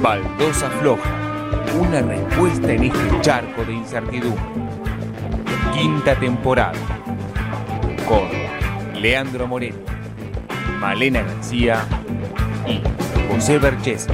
Baldosa floja, una respuesta en este charco de incertidumbre. Quinta temporada, con Leandro Moreno, Malena García y José Berchesi.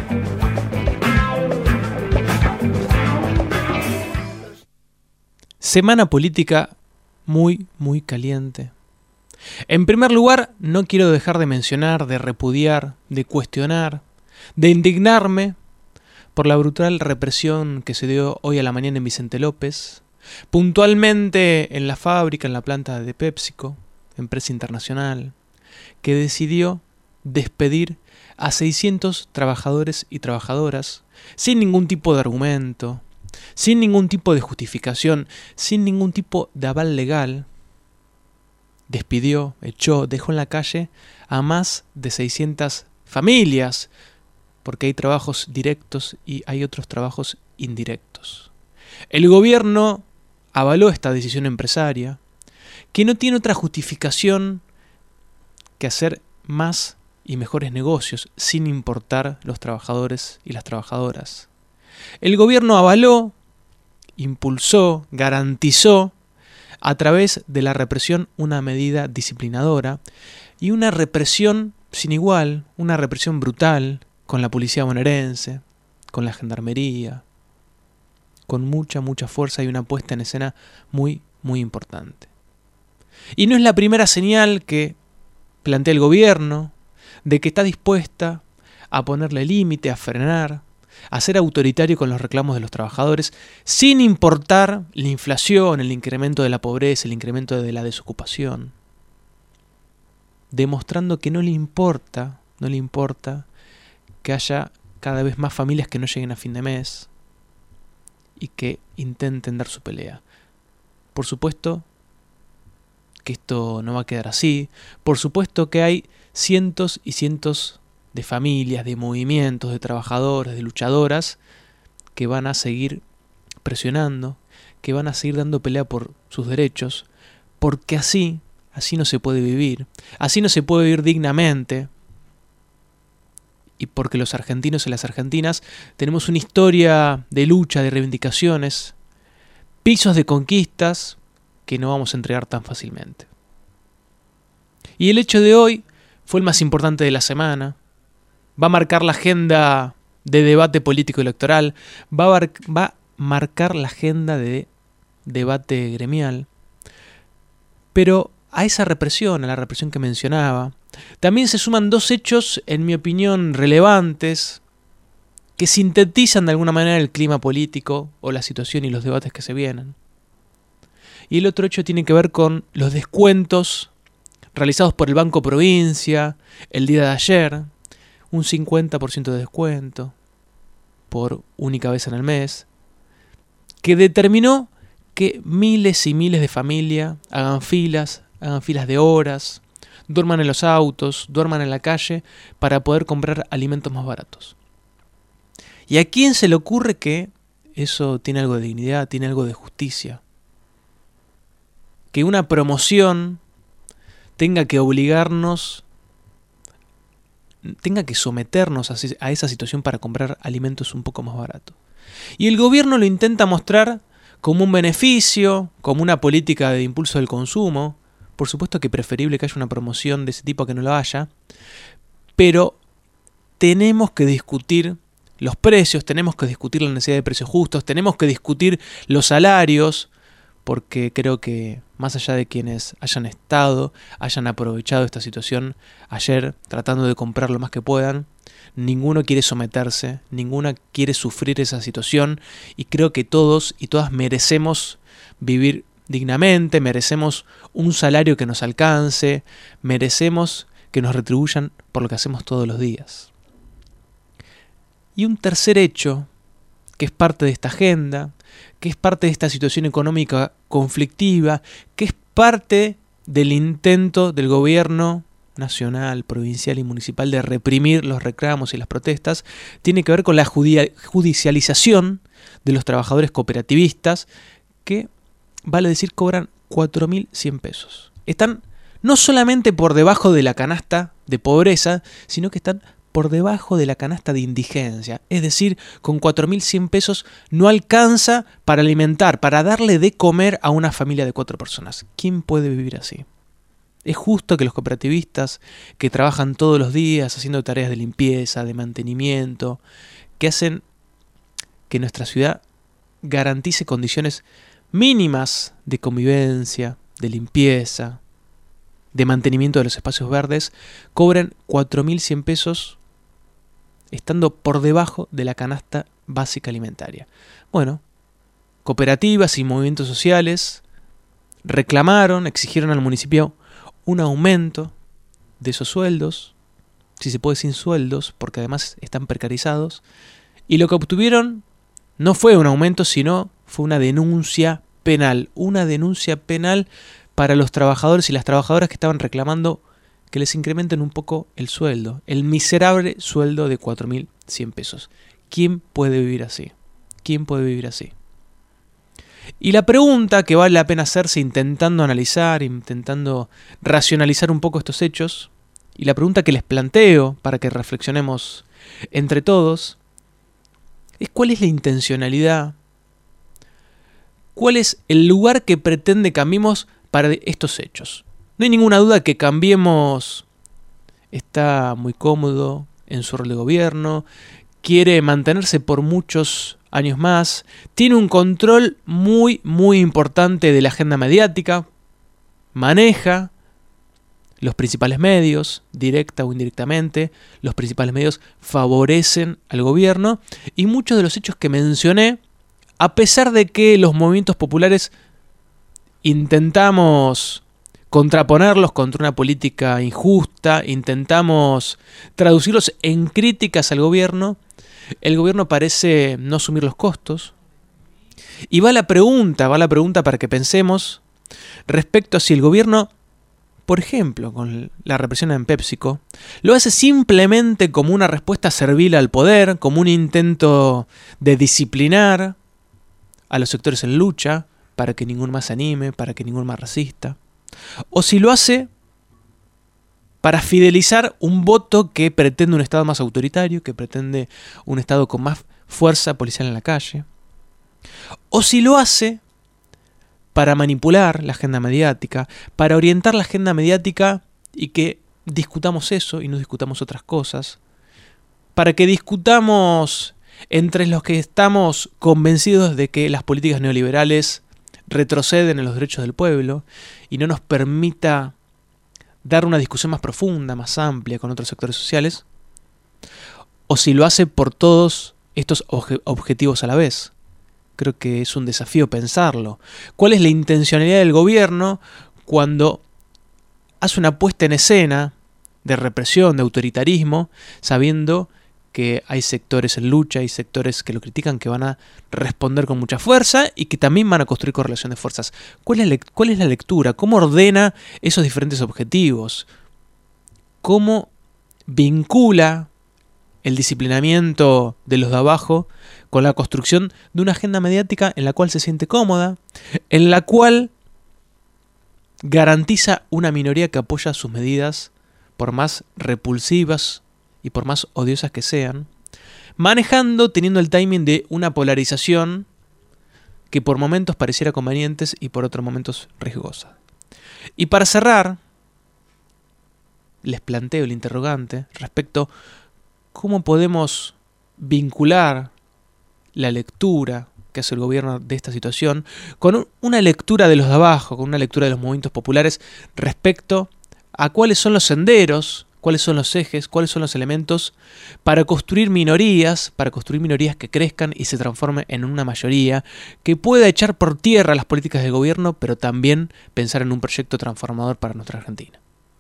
Semana política muy caliente. En primer lugar, no quiero dejar de mencionar, de repudiar, de cuestionar, de indignarme por la brutal represión que se dio hoy a la mañana en Vicente López, puntualmente en la fábrica, en la planta de PepsiCo, empresa internacional, que decidió despedir a 600 trabajadores y trabajadoras sin ningún tipo de argumento, sin ningún tipo de justificación, sin ningún tipo de aval legal. Despidió, echó, dejó en la calle a más de 600 familias, porque hay trabajos directos y hay otros trabajos indirectos. El gobierno avaló esta decisión empresaria, que no tiene otra justificación que hacer más y mejores negocios, sin importar los trabajadores y las trabajadoras. El gobierno avaló, impulsó, garantizó a través de la represión una medida disciplinadora y una represión sin igual, una represión brutal con la policía bonaerense, con la gendarmería, con mucha fuerza y una puesta en escena muy importante. Y no es la primera señal que plantea el gobierno de que está dispuesta a ponerle límite, a frenar, a ser autoritario con los reclamos de los trabajadores, sin importar la inflación, el incremento de la pobreza, el incremento de la desocupación, demostrando que no le importa que haya cada vez más familias que no lleguen a fin de mes y que intenten dar su pelea. Por supuesto que esto no va a quedar así, por supuesto que hay cientos y cientos de familias, de movimientos, de trabajadores, de luchadoras que van a seguir presionando, que van a seguir dando pelea por sus derechos, porque así no se puede vivir, así no se puede vivir dignamente, y porque los argentinos y las argentinas tenemos una historia de lucha, de reivindicaciones, pisos de conquistas que no vamos a entregar tan fácilmente. Y el hecho de hoy fue el más importante de la semana. Va a marcar la agenda de debate político electoral, va a marcar la agenda de debate gremial. Pero a esa represión, a la represión que mencionaba, también se suman dos hechos, en mi opinión, relevantes, que sintetizan de alguna manera el clima político o la situación y los debates que se vienen. Y el otro hecho tiene que ver con los descuentos realizados por el Banco Provincia el día de ayer, un 50% de descuento por única vez en el mes, que determinó que miles y miles de familias hagan filas de horas, duerman en los autos, duerman en la calle para poder comprar alimentos más baratos. ¿Y a quién se le ocurre que eso tiene algo de dignidad, tiene algo de justicia? Que una promoción tenga que obligarnos, tenga que someternos a esa situación para comprar alimentos un poco más baratos. Y el gobierno lo intenta mostrar como un beneficio, como una política de impulso del consumo. Por supuesto que es preferible que haya una promoción de ese tipo a que no la haya, pero tenemos que discutir los precios, tenemos que discutir la necesidad de precios justos, tenemos que discutir los salarios, porque creo que más allá de quienes hayan aprovechado esta situación ayer tratando de comprar lo más que puedan, ninguno quiere someterse, ninguna quiere sufrir esa situación, y creo que todos y todas merecemos vivir dignamente, merecemos un salario que nos alcance, merecemos que nos retribuyan por lo que hacemos todos los días. Y un tercer hecho, que es parte de esta agenda, que es parte de esta situación económica conflictiva, que es parte del intento del gobierno nacional, provincial y municipal de reprimir los reclamos y las protestas, tiene que ver con la judicialización de los trabajadores cooperativistas que, vale decir, cobran 4.100 pesos. Están no solamente por debajo de la canasta de pobreza, sino que están por debajo de la canasta de indigencia. Es decir, con 4.100 pesos no alcanza para alimentar, para darle de comer a una familia de 4 personas. ¿Quién puede vivir así? ¿Es justo que los cooperativistas, que trabajan todos los días haciendo tareas de limpieza, de mantenimiento, que hacen que nuestra ciudad garantice condiciones mínimas de convivencia, de limpieza, de mantenimiento de los espacios verdes, cobren 4.100 pesos estando por debajo de la canasta básica alimentaria? Bueno, cooperativas y movimientos sociales reclamaron, exigieron al municipio un aumento de esos sueldos, si se puede sin sueldos, porque además están precarizados, y lo que obtuvieron no fue un aumento, sino fue una denuncia penal para los trabajadores y las trabajadoras que estaban reclamando que les incrementen un poco el sueldo, el miserable sueldo de 4.100 pesos. ¿Quién puede vivir así? ¿Quién puede vivir así? Y la pregunta que vale la pena hacerse intentando analizar, intentando racionalizar un poco estos hechos, y la pregunta que les planteo para que reflexionemos entre todos, es cuál es la intencionalidad, cuál es el lugar que pretende Cambiemos para estos hechos. No hay ninguna duda que Cambiemos está muy cómodo en su rol de gobierno, quiere mantenerse por muchos años más, tiene un control muy importante de la agenda mediática, maneja los principales medios, directa o indirectamente, los principales medios favorecen al gobierno, y muchos de los hechos que mencioné, a pesar de que los movimientos populares intentamos contraponerlos contra una política injusta, intentamos traducirlos en críticas al gobierno, el gobierno parece no asumir los costos. Y va la pregunta para que pensemos respecto a si el gobierno, por ejemplo, con la represión en PepsiCo, lo hace simplemente como una respuesta servil al poder, como un intento de disciplinar a los sectores en lucha, para que ninguno más se anime, para que ninguno más resista, o si lo hace para fidelizar un voto que pretende un Estado más autoritario, que pretende un Estado con más fuerza policial en la calle, o si lo hace para manipular la agenda mediática, para orientar la agenda mediática y que discutamos eso y no discutamos otras cosas, para que discutamos entre los que estamos convencidos de que las políticas neoliberales retroceden en los derechos del pueblo y no nos permita dar una discusión más profunda, más amplia con otros sectores sociales, o si lo hace por todos estos objetivos a la vez. Creo que es un desafío pensarlo. ¿Cuál es la intencionalidad del gobierno cuando hace una puesta en escena de represión, de autoritarismo, sabiendo que hay sectores en lucha, hay sectores que lo critican, que van a responder con mucha fuerza y que también van a construir correlación de fuerzas? ¿Cuál es la lectura? ¿Cómo ordena esos diferentes objetivos? ¿Cómo vincula el disciplinamiento de los de abajo con la construcción de una agenda mediática en la cual se siente cómoda, en la cual garantiza una minoría que apoya sus medidas por más repulsivas y por más odiosas que sean, teniendo el timing de una polarización que por momentos pareciera convenientes y por otros momentos riesgosa? Y para cerrar, les planteo el interrogante respecto a cómo podemos vincular la lectura que hace el gobierno de esta situación con una lectura de los de abajo, con una lectura de los movimientos populares respecto a cuáles son los senderos, cuáles son los ejes, cuáles son los elementos para construir minorías que crezcan y se transformen en una mayoría que pueda echar por tierra las políticas del gobierno, pero también pensar en un proyecto transformador para nuestra Argentina.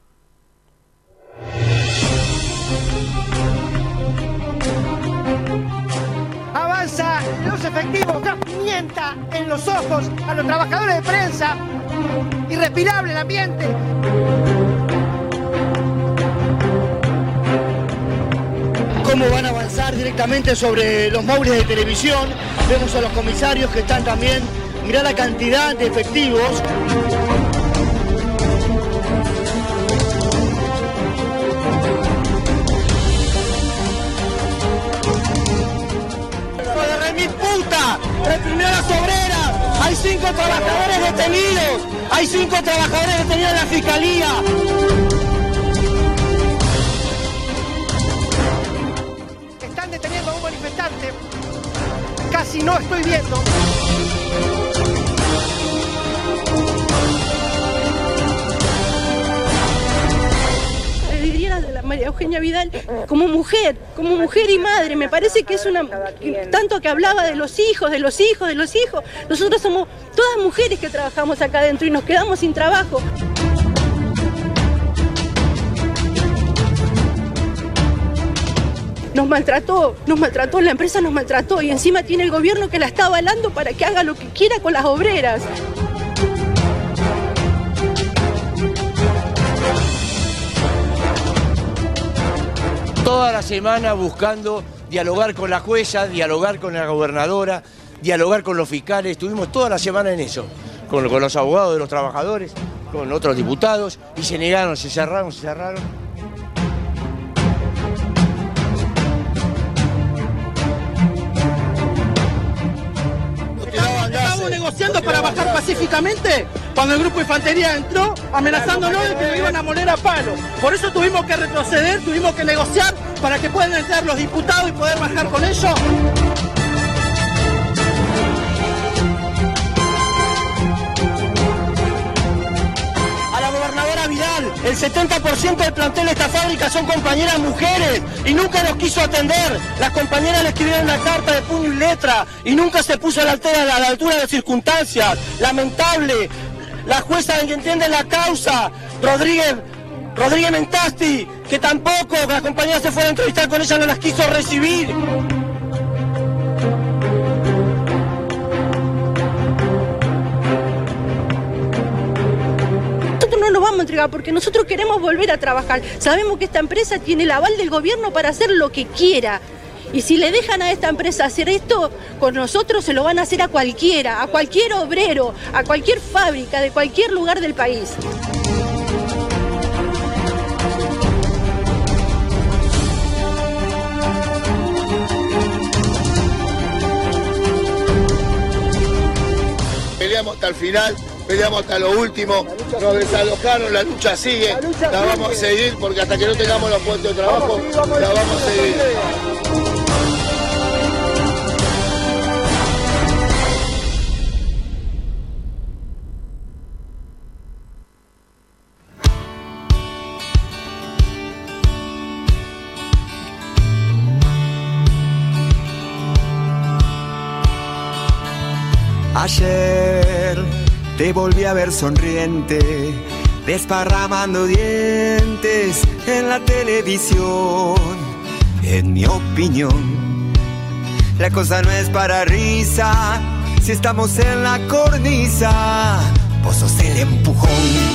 Avanza los efectivos, gas pimienta en los ojos a los trabajadores de prensa, irrespirable el ambiente. Cómo van a avanzar directamente sobre los móviles de televisión. Vemos a los comisarios que están también, mirá la cantidad de efectivos. 5 trabajadores detenidos. Hay 5 trabajadores detenidos en la fiscalía. Están deteniendo a un manifestante. Casi no estoy viendo. De la María Eugenia Vidal como mujer y madre, me parece que es tanto que hablaba de los hijos, nosotros somos todas mujeres que trabajamos acá adentro y nos quedamos sin trabajo. Nos maltrató, la empresa nos maltrató y encima tiene el gobierno que la está avalando para que haga lo que quiera con las obreras. Toda la semana buscando dialogar con la jueza, dialogar con la gobernadora, dialogar con los fiscales. Estuvimos toda la semana en eso, con los abogados de los trabajadores, con otros diputados, y se negaron, se cerraron. Estábamos negociando para bajar pacíficamente cuando el grupo de infantería entró amenazándonos de que nos iban a moler a palo. Por eso tuvimos que retroceder, tuvimos que negociar para que puedan entrar los diputados y poder bajar con ellos. A la gobernadora Vidal, el 70% del plantel de esta fábrica son compañeras mujeres y nunca nos quiso atender. Las compañeras le escribieron una carta de puño y letra y nunca se puso a la altura de las circunstancias. Lamentable. La jueza que entiende la causa, Rodríguez Mentasti, que tampoco las compañeras se fueron a entrevistar con ella, no las quiso recibir. Nosotros no nos vamos a entregar porque nosotros queremos volver a trabajar. Sabemos que esta empresa tiene el aval del gobierno para hacer lo que quiera. Y si le dejan a esta empresa hacer esto, con nosotros se lo van a hacer a cualquiera, a cualquier obrero, a cualquier fábrica, de cualquier lugar del país. Peleamos hasta el final, peleamos hasta lo último, nos desalojaron, la lucha sigue, la vamos a seguir porque hasta que no tengamos los puestos de trabajo, la vamos a seguir. Ayer te volví a ver sonriente, desparramando dientes en la televisión. En mi opinión, la cosa no es para risa. Si estamos en la cornisa, vos sos el empujón.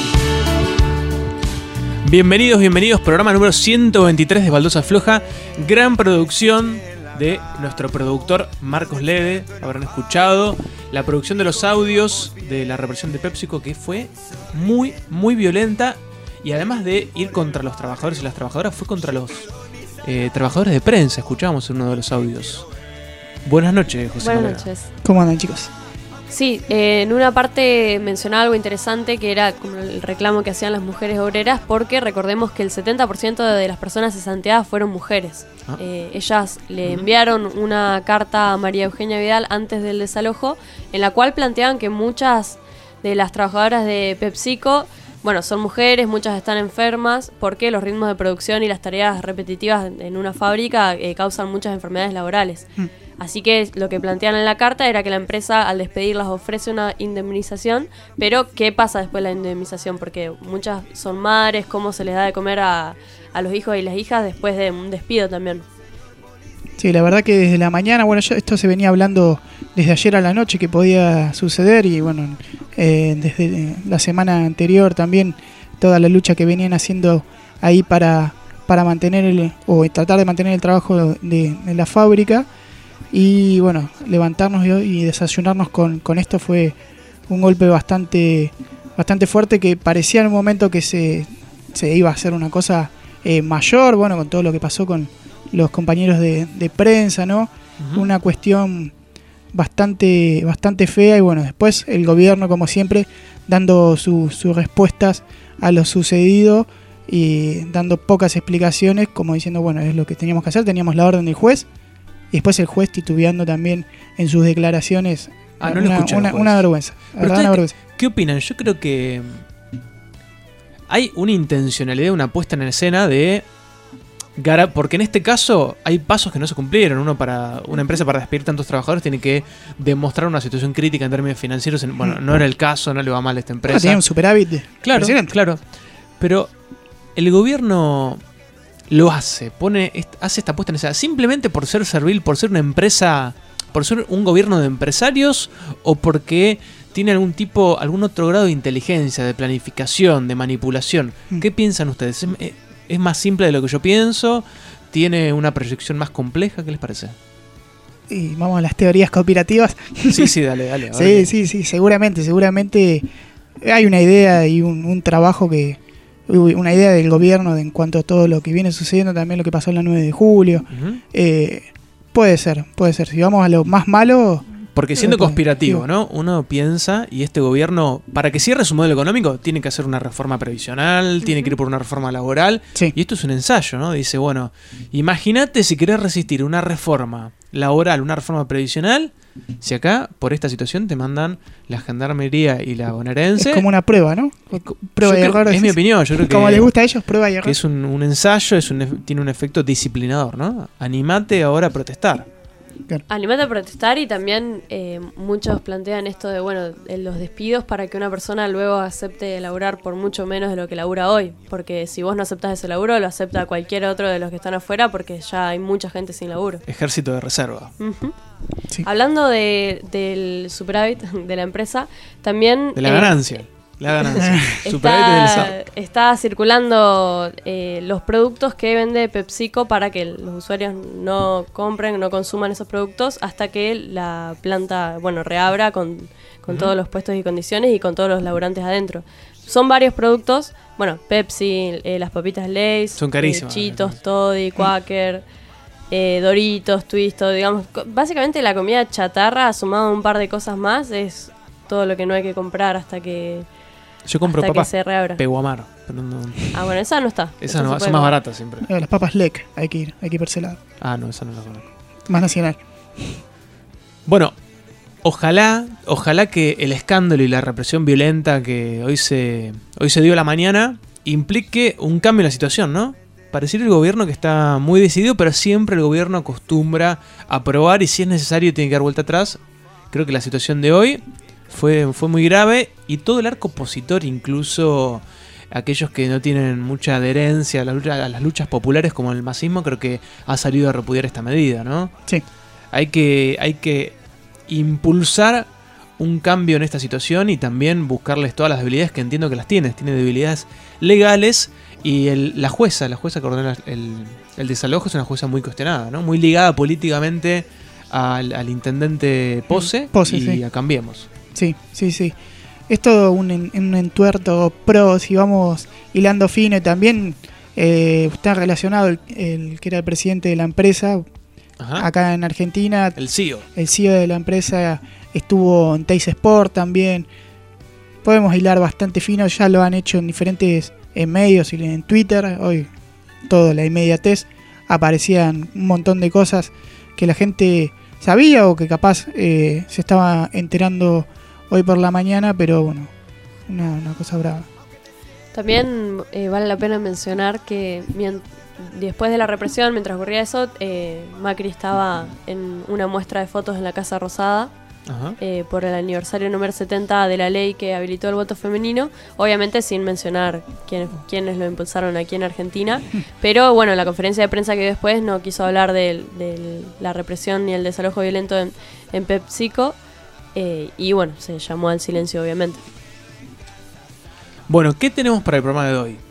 Bienvenidos, programa número 123 de Baldosa Floja. Gran producción de nuestro productor Marcos Lede. Habrán escuchado la producción de los audios de la represión de PepsiCo, que fue muy violenta, y además de ir contra los trabajadores y las trabajadoras, fue contra los trabajadores de prensa. Escuchábamos en uno de los audios. Buenas noches, José. Buenas noches. ¿Cómo andan, chicos? Sí, en una parte mencionaba algo interesante, que era como el reclamo que hacían las mujeres obreras, porque recordemos que el 70% de las personas cesanteadas fueron mujeres. Ellas le enviaron una carta a María Eugenia Vidal antes del desalojo, en la cual planteaban que muchas de las trabajadoras de PepsiCo, bueno, son mujeres, muchas están enfermas, porque los ritmos de producción y las tareas repetitivas en una fábrica causan muchas enfermedades laborales. Así que lo que plantean en la carta era que la empresa, al despedirlas, ofrece una indemnización, pero ¿qué pasa después de la indemnización? Porque muchas son madres, ¿cómo se les da de comer a los hijos y las hijas después de un despido también? Sí, la verdad que desde la mañana, bueno, esto se venía hablando desde ayer a la noche que podía suceder, y bueno, desde la semana anterior también toda la lucha que venían haciendo ahí para mantener o tratar de mantener el trabajo de la fábrica. Y bueno, levantarnos y desayunarnos con esto fue un golpe bastante fuerte, que parecía en un momento que se iba a hacer una cosa mayor, bueno, con todo lo que pasó con los compañeros de prensa, ¿no? Una cuestión bastante fea. Y bueno, después el gobierno, como siempre, dando sus respuestas a lo sucedido y dando pocas explicaciones, como diciendo, bueno, es lo que teníamos que hacer, teníamos la orden del juez, y después el juez titubeando también en sus declaraciones. No lo escuché, una vergüenza. Una vergüenza. ¿Qué opinan? Yo creo que hay una intencionalidad, una puesta en escena de... Porque en este caso hay pasos que no se cumplieron. Una empresa para despedir tantos trabajadores tiene que demostrar una situación crítica en términos financieros. Bueno, no era el caso, no le va mal a esta empresa. Tiene un superávit. Claro. Pero el gobierno lo hace esta puesta en escena simplemente por ser servil, por ser una empresa, por ser un gobierno de empresarios, o porque tiene algún otro grado de inteligencia, de planificación, de manipulación. ¿Qué piensan ustedes? ¿Es más simple de lo que yo pienso? ¿Tiene una proyección más compleja? ¿Qué les parece? Y vamos a las teorías conspirativas. Sí, dale. Sí, seguramente hay una idea y un trabajo una idea del gobierno en cuanto a todo lo que viene sucediendo, también lo que pasó en la 9 de julio. Puede ser. Si vamos a lo más malo... Porque siendo conspirativo, ¿no? Uno piensa, y este gobierno, para que cierre su modelo económico, tiene que hacer una reforma previsional, tiene que ir por una reforma laboral. Sí. Y esto es un ensayo, ¿no? Dice, bueno, imagínate si querés resistir una reforma laboral, una reforma previsional, si acá, por esta situación, te mandan la Gendarmería y la bonaerense. Es como una prueba, ¿no? Prueba y error. Es mi opinión. Yo creo que, como les gusta a ellos, prueba y error. Que es un ensayo, tiene un efecto disciplinador, ¿no? Animate ahora a protestar. Claro. Animate a protestar, y también muchos plantean esto de, bueno, los despidos para que una persona luego acepte laburar por mucho menos de lo que labura hoy, porque si vos no aceptás ese laburo, lo acepta cualquier otro de los que están afuera, porque ya hay mucha gente sin laburo. Ejército de reserva. Uh-huh. Sí. Hablando del superávit de la empresa, también... De la ganancia. La ganancia. Está circulando los productos que vende PepsiCo para que los usuarios no compren, no consuman esos productos hasta que la planta, reabra con todos los puestos y condiciones y con todos los laburantes adentro. Son varios productos, Pepsi, las papitas Lay's, son carísimas, Cheetos, Toddy, Quaker, Doritos, Twisto, digamos, básicamente la comida chatarra sumado a un par de cosas más es todo lo que no hay que comprar hasta que... Yo compro papas Peguamar. Esa no está. Esa no, son más baratas siempre. Las papas Lec, hay que ir por ese lado. No, esa no la conozco. Más nacional. Bueno, ojalá que el escándalo y la represión violenta que hoy se dio a la mañana implique un cambio en la situación, ¿no? Pareciera el gobierno que está muy decidido, pero siempre el gobierno acostumbra a probar, y si es necesario tiene que dar vuelta atrás. Creo que la situación de hoy fue muy grave, y todo el arco opositor, incluso aquellos que no tienen mucha adherencia a las luchas populares como el masismo, creo que ha salido a repudiar esta medida, ¿no? Sí. Hay que impulsar un cambio en esta situación y también buscarles todas las debilidades, que entiendo que las tiene debilidades legales, y la jueza que ordena el desalojo es una jueza muy cuestionada, ¿no? Muy ligada políticamente al intendente Pose y sí. a Cambiemos. Sí. Es todo un entuerto pro, si vamos hilando fino, y también está relacionado el que era el presidente de la empresa. Ajá. Acá en Argentina. El CEO. El CEO de la empresa estuvo en Teis Sport también. Podemos hilar bastante fino, ya lo han hecho en diferentes medios y en Twitter. Hoy toda la inmediatez, aparecían un montón de cosas que la gente sabía o que capaz se estaba enterando hoy por la mañana, pero bueno, una cosa brava. También vale la pena mencionar que después de la represión, mientras ocurría eso, Macri estaba en una muestra de fotos en la Casa Rosada. Por el aniversario número 70 de la ley que habilitó el voto femenino, obviamente sin mencionar quiénes lo impulsaron aquí en Argentina, pero bueno, la conferencia de prensa que dio después no quiso hablar de la represión ni el desalojo violento en PepsiCo, y bueno, se llamó al silencio, obviamente. Bueno, ¿qué tenemos para el programa de hoy?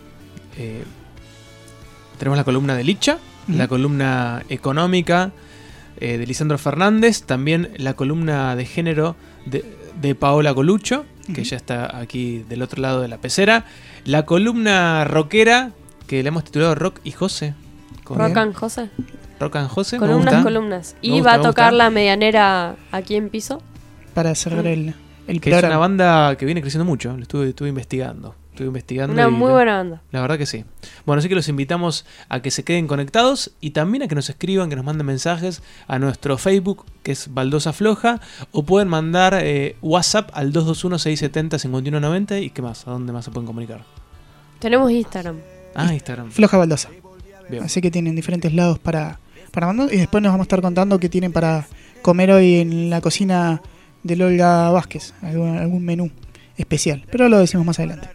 Tenemos la columna de Licha, la columna económica de Lisandro Fernández, también la columna de género de Paola Coluccio, que ya está aquí del otro lado de la pecera, la columna rockera, que le hemos titulado Rock y José. ¿Rock and José? Rock and Jose. Columnas. Y va a tocar la medianera aquí en Piso. Para cerrar el que programa. es una banda que viene creciendo mucho. Lo estuve investigando. Una muy buena banda. La verdad que sí. Bueno, así que los invitamos a que se queden conectados y también a que nos escriban, que nos manden mensajes a nuestro Facebook, que es Baldosa Floja, o pueden mandar WhatsApp al 221-670-5190. ¿Y qué más? ¿A dónde más se pueden comunicar? Tenemos Instagram. Instagram. Floja Baldosa. Bien. Así que tienen diferentes lados para mandar. Y después nos vamos a estar contando qué tienen para comer hoy en la cocina de Olga Vázquez. Algún menú especial. Pero lo decimos más adelante.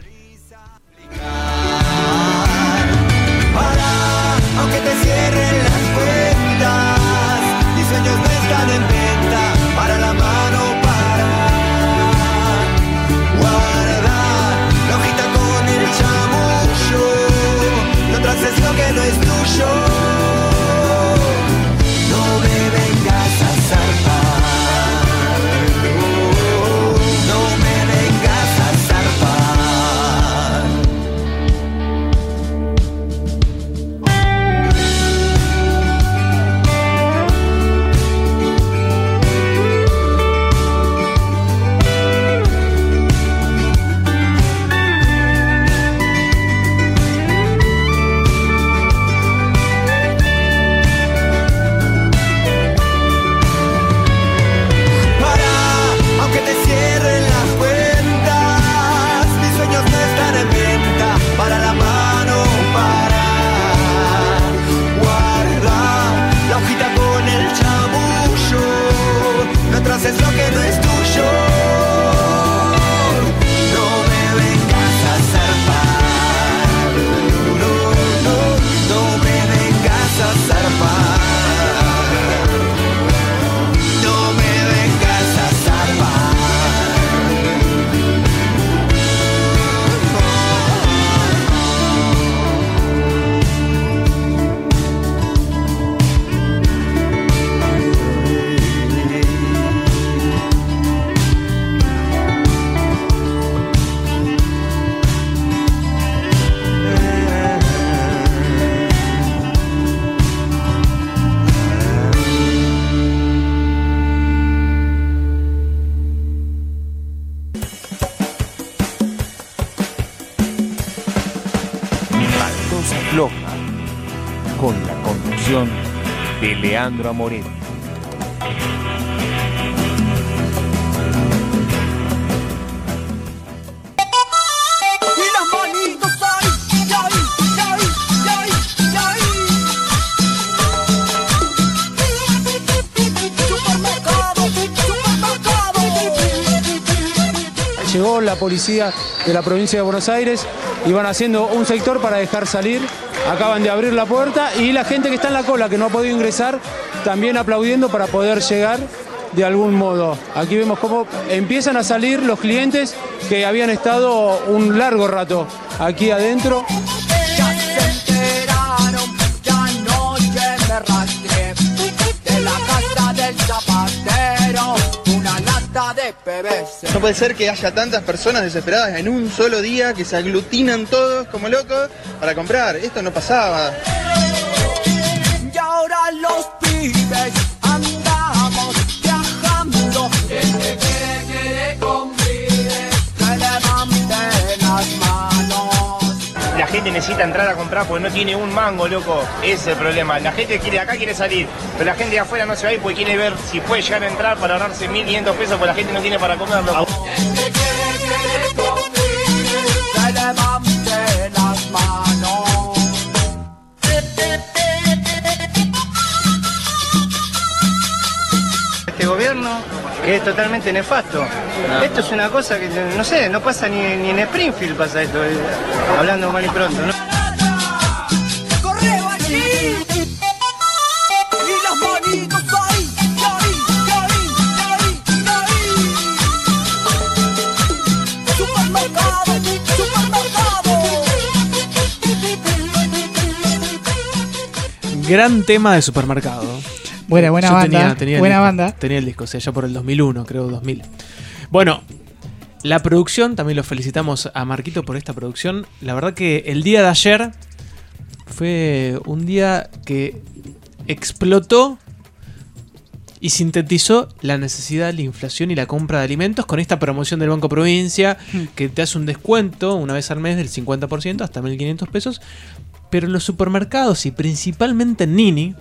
Aunque te cierren las puertas, mis sueños no están en venta. Para la mano, para guardar la hojita con el chamullo. No traces lo que no es tuyo. No me vengas a zarpar. No me vengas a zarpar. Es lo que no es tuyo. No me vengas a zarpar. No me vengas a zarpar. No me vengas a zarpar. Baldosa Floja, con la conducción de Leandro Amoretti. Y las manitos ahí, ahí, ahí, ahí, ahí. Supermercado, supermercado. Llegó la policía de la provincia de Buenos Aires y van haciendo un sector para dejar salir. Acaban de abrir la puerta y la gente que está en la cola, que no ha podido ingresar, también aplaudiendo para poder llegar de algún modo. Aquí vemos cómo empiezan a salir los clientes que habían estado un largo rato aquí adentro. Ya se enteraron, ya anoche me rastré de la casa del zapatero, una lata de PVC. No puede ser que haya tantas personas desesperadas en un solo día que se aglutinan todos como locos para comprar. Esto no pasaba. Y ahora los pibes andamos viajando. El que quiere convide, que levante las manos. La gente necesita entrar a comprar porque no tiene un mango, loco. Ese es el problema. La gente quiere acá quiere salir, pero la gente de afuera no se va a ir porque quiere ver si puede llegar a entrar para ahorrarse 1.500 pesos porque la gente no tiene para comer, loco. Que levante las manos. Este gobierno que es totalmente nefasto. Esto es una cosa que, no sé, no pasa ni en Springfield pasa esto, hablando mal y pronto, ¿no? Correo allí. Y las manitos ahí, ahí, ahí, ahí, ahí. Supermercado, supermercado. Gran tema de supermercado. Buena Yo banda. Buena banda. Tenía el disco, o sea, ya por el 2001, creo, 2000. Bueno, la producción, también los felicitamos a Marquito por esta producción. La verdad que el día de ayer fue un día que explotó y sintetizó la necesidad de la inflación y la compra de alimentos con esta promoción del Banco Provincia, que te hace un descuento una vez al mes del 50% hasta 1.500 pesos. Pero en los supermercados y principalmente en Nini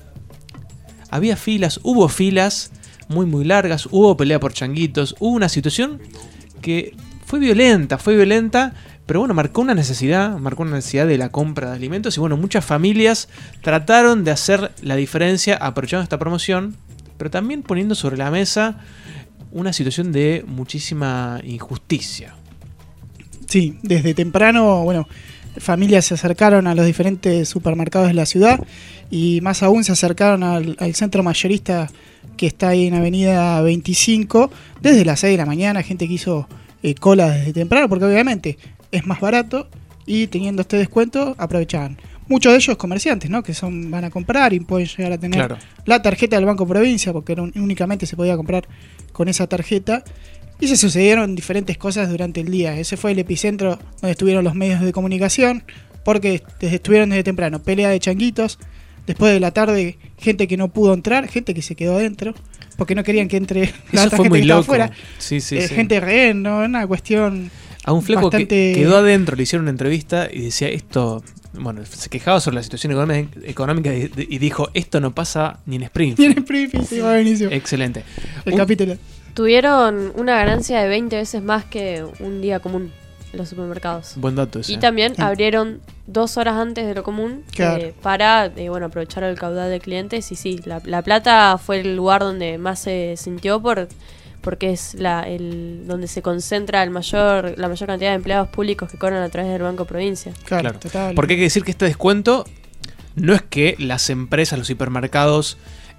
hubo filas muy largas, hubo pelea por changuitos, hubo una situación que fue violenta, pero bueno, marcó una necesidad de la compra de alimentos y bueno, muchas familias trataron de hacer la diferencia aprovechando esta promoción, pero también poniendo sobre la mesa una situación de muchísima injusticia. Sí, desde temprano, bueno, familias se acercaron a los diferentes supermercados de la ciudad y más aún se acercaron al centro mayorista que está ahí en Avenida 25 desde las 6 de la mañana, gente que hizo cola desde temprano porque obviamente es más barato y teniendo este descuento aprovechaban. Muchos de ellos comerciantes, ¿no? Que van a comprar y pueden llegar a tener la tarjeta del Banco Provincia porque únicamente se podía comprar con esa tarjeta. Y se sucedieron diferentes cosas durante el día. Ese fue el epicentro donde estuvieron los medios de comunicación, porque estuvieron desde temprano. Pelea de changuitos, después de la tarde gente que no pudo entrar, gente que se quedó adentro, porque no querían que entre la otra gente que estaba afuera. Sí. Gente rehén, ¿no? Una cuestión a un flaco bastante... que quedó adentro, le hicieron una entrevista y decía esto... Bueno, se quejaba sobre la situación económica y dijo, esto no pasa ni en Springfield. Ni en Springfield, sí, va buenísimo. Excelente. El capítulo. Tuvieron una ganancia de 20 veces más que un día común en los supermercados. Buen dato ese. Y también abrieron 2 horas antes de lo común para aprovechar el caudal de clientes. Y sí, La Plata fue el lugar donde más se sintió porque es donde se concentra la mayor cantidad de empleados públicos que cobran a través del Banco Provincia. Claro. Porque hay que decir que este descuento no es que las empresas, los supermercados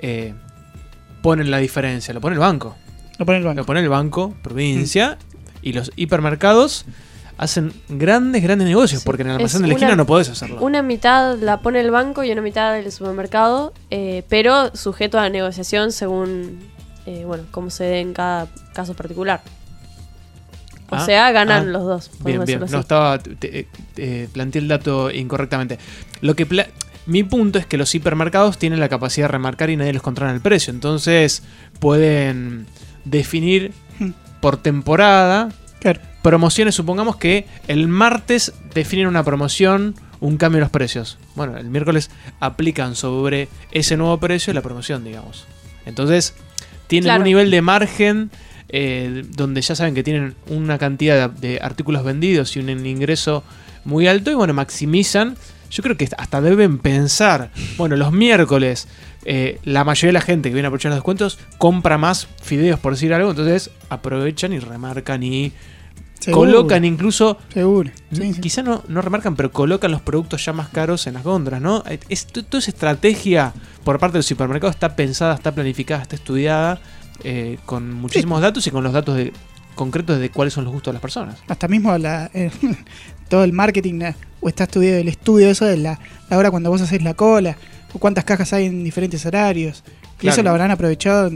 ponen la diferencia, lo pone el banco. Lo pone el Banco Provincia y los hipermercados hacen grandes negocios porque en el almacén de la esquina no podés hacerlo. Una mitad la pone el banco y una mitad del supermercado, pero sujeto a negociación según cómo se dé en cada caso particular. O sea, ganan los dos. Bien. No planteé el dato incorrectamente. Mi punto es que los hipermercados tienen la capacidad de remarcar y nadie los controla el precio. Entonces pueden definir por temporada promociones. Supongamos que el martes definen una promoción, un cambio en los precios. Bueno, el miércoles aplican sobre ese nuevo precio la promoción, digamos. Entonces tienen un nivel de margen donde ya saben que tienen una cantidad de artículos vendidos y un ingreso muy alto y bueno, maximizan. Yo creo que hasta deben pensar, bueno, los miércoles la mayoría de la gente que viene a aprovechar los descuentos compra más fideos, por decir algo, entonces aprovechan y remarcan y colocan incluso... Seguro. Quizá no remarcan, pero colocan los productos ya más caros en las góndolas, ¿no? Toda esa estrategia por parte del supermercado está pensada, está planificada, está estudiada con muchísimos datos y con los datos concretos de cuáles son los gustos de las personas. Hasta mismo todo el marketing o está estudiado el estudio eso de la hora cuando vos haces la cola o cuántas cajas hay en diferentes horarios y eso lo habrán aprovechado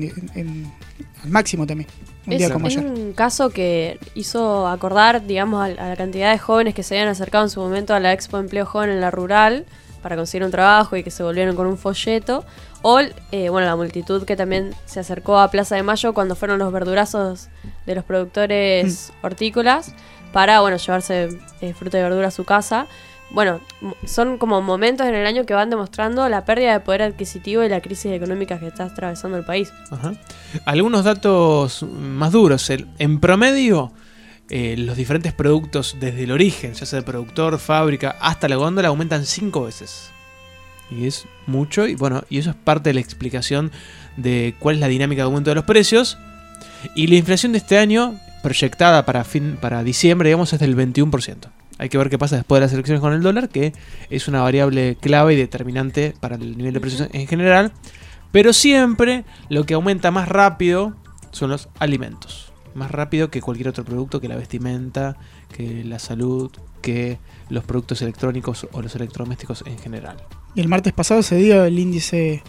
al máximo también. Es un caso que hizo acordar, digamos, a la cantidad de jóvenes que se habían acercado en su momento a la Expo Empleo Joven en la Rural para conseguir un trabajo y que se volvieron con un folleto. O, la multitud que también se acercó a Plaza de Mayo cuando fueron los verdurazos de los productores hortícolas para, llevarse fruta y verdura a su casa. Bueno, son como momentos en el año que van demostrando la pérdida de poder adquisitivo y la crisis económica que está atravesando el país. Ajá. Algunos datos más duros. En promedio, los diferentes productos desde el origen, ya sea de productor, fábrica, hasta la góndola, aumentan 5 veces. Y es mucho, y eso es parte de la explicación de cuál es la dinámica de aumento de los precios. Y la inflación de este año, proyectada para diciembre, digamos, es del 21%. Hay que ver qué pasa después de las elecciones con el dólar, que es una variable clave y determinante para el nivel de precios en general. Pero siempre lo que aumenta más rápido son los alimentos. Más rápido que cualquier otro producto, que la vestimenta, que la salud, que los productos electrónicos o los electrodomésticos en general. Y el martes pasado se dio el índice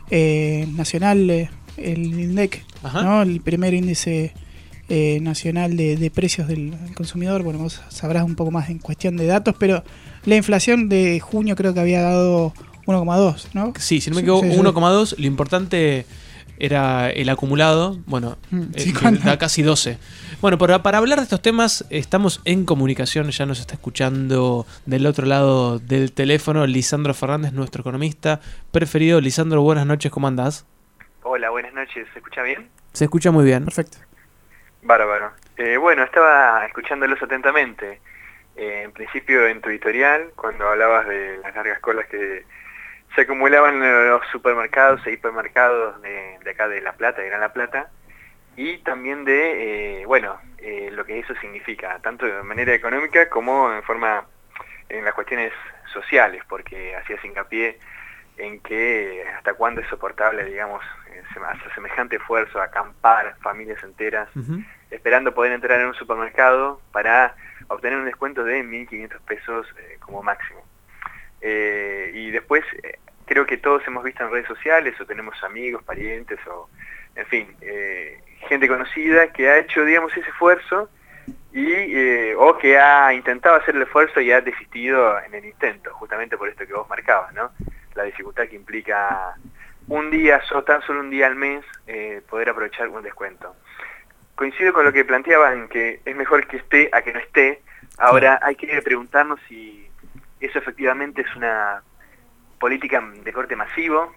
nacional, el INDEC, ¿no? El primer índice nacional de precios del consumidor. Bueno, vos sabrás un poco más en cuestión de datos, pero la inflación de junio creo que había dado 1,2, ¿no? Sí, si no me equivoco, 1,2. Lo importante era el acumulado. Bueno, Sí, que da casi 12. Bueno, para hablar de estos temas, estamos en comunicación. Ya nos está escuchando del otro lado del teléfono Lisandro Fernández, nuestro economista preferido. Lisandro, buenas noches, ¿cómo andás? Hola, buenas noches. ¿Se escucha bien? Se escucha muy bien. Perfecto. Bárbaro. Bueno, estaba escuchándolos atentamente. En principio en tu editorial, cuando hablabas de las largas colas que se acumulaban en los supermercados e hipermercados de acá de La Plata, de Gran La Plata, y también de, lo que eso significa, tanto de manera económica como en las cuestiones sociales, porque hacías hincapié en que hasta cuándo es soportable, digamos, hacer semejante esfuerzo, acampar familias enteras, esperando poder entrar en un supermercado para obtener un descuento de 1.500 pesos como máximo. Y después creo que todos hemos visto en redes sociales, o tenemos amigos, parientes, o en fin, gente conocida que ha hecho, digamos, ese esfuerzo o que ha intentado hacer el esfuerzo y ha desistido en el intento, justamente por esto que vos marcabas, ¿no? La dificultad que implica un día, tan solo un día al mes, poder aprovechar un descuento. Coincido con lo que planteaban, que es mejor que esté a que no esté. Ahora hay que preguntarnos si eso efectivamente es una política de corte masivo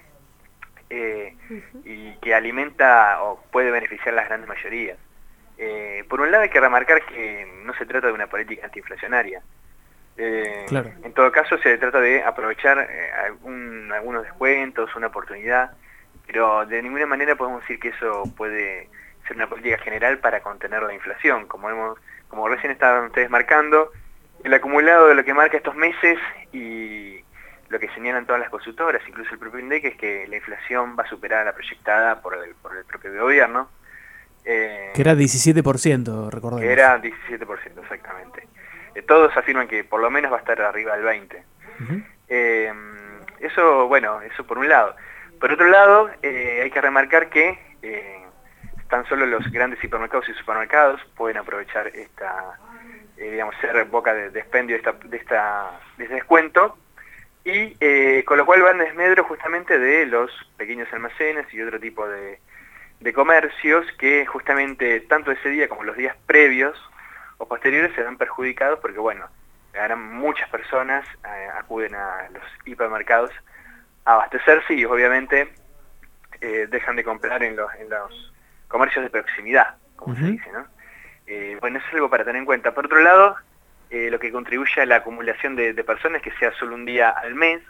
y que alimenta o puede beneficiar a las grandes mayorías. Por un lado hay que remarcar que no se trata de una política antiinflacionaria. Claro. En todo caso se trata de aprovechar algunos descuentos, una oportunidad, pero de ninguna manera podemos decir que eso puede ser una política general para contener la inflación. Como recién estaban ustedes marcando, el acumulado de lo que marca estos meses y lo que señalan todas las consultoras, incluso el propio INDEC, es que la inflación va a superar a la proyectada por el propio gobierno. Que era 17%, recordemos. Que era 17%, exactamente. Todos afirman que por lo menos va a estar arriba del 20%. Eso por un lado. Por otro lado, hay que remarcar que tan solo los grandes hipermercados y supermercados pueden aprovechar ser boca de expendio de ese descuento, y con lo cual van desmedro justamente de los pequeños almacenes y otro tipo de comercios que justamente tanto ese día como los días previos o posteriores se ven perjudicados porque, muchas personas acuden a los hipermercados a abastecerse y obviamente dejan de comprar en los comercios de proximidad, como se dice, ¿no? Eso es algo para tener en cuenta. Por otro lado, lo que contribuye a la acumulación de personas, que sea solo un día al mes,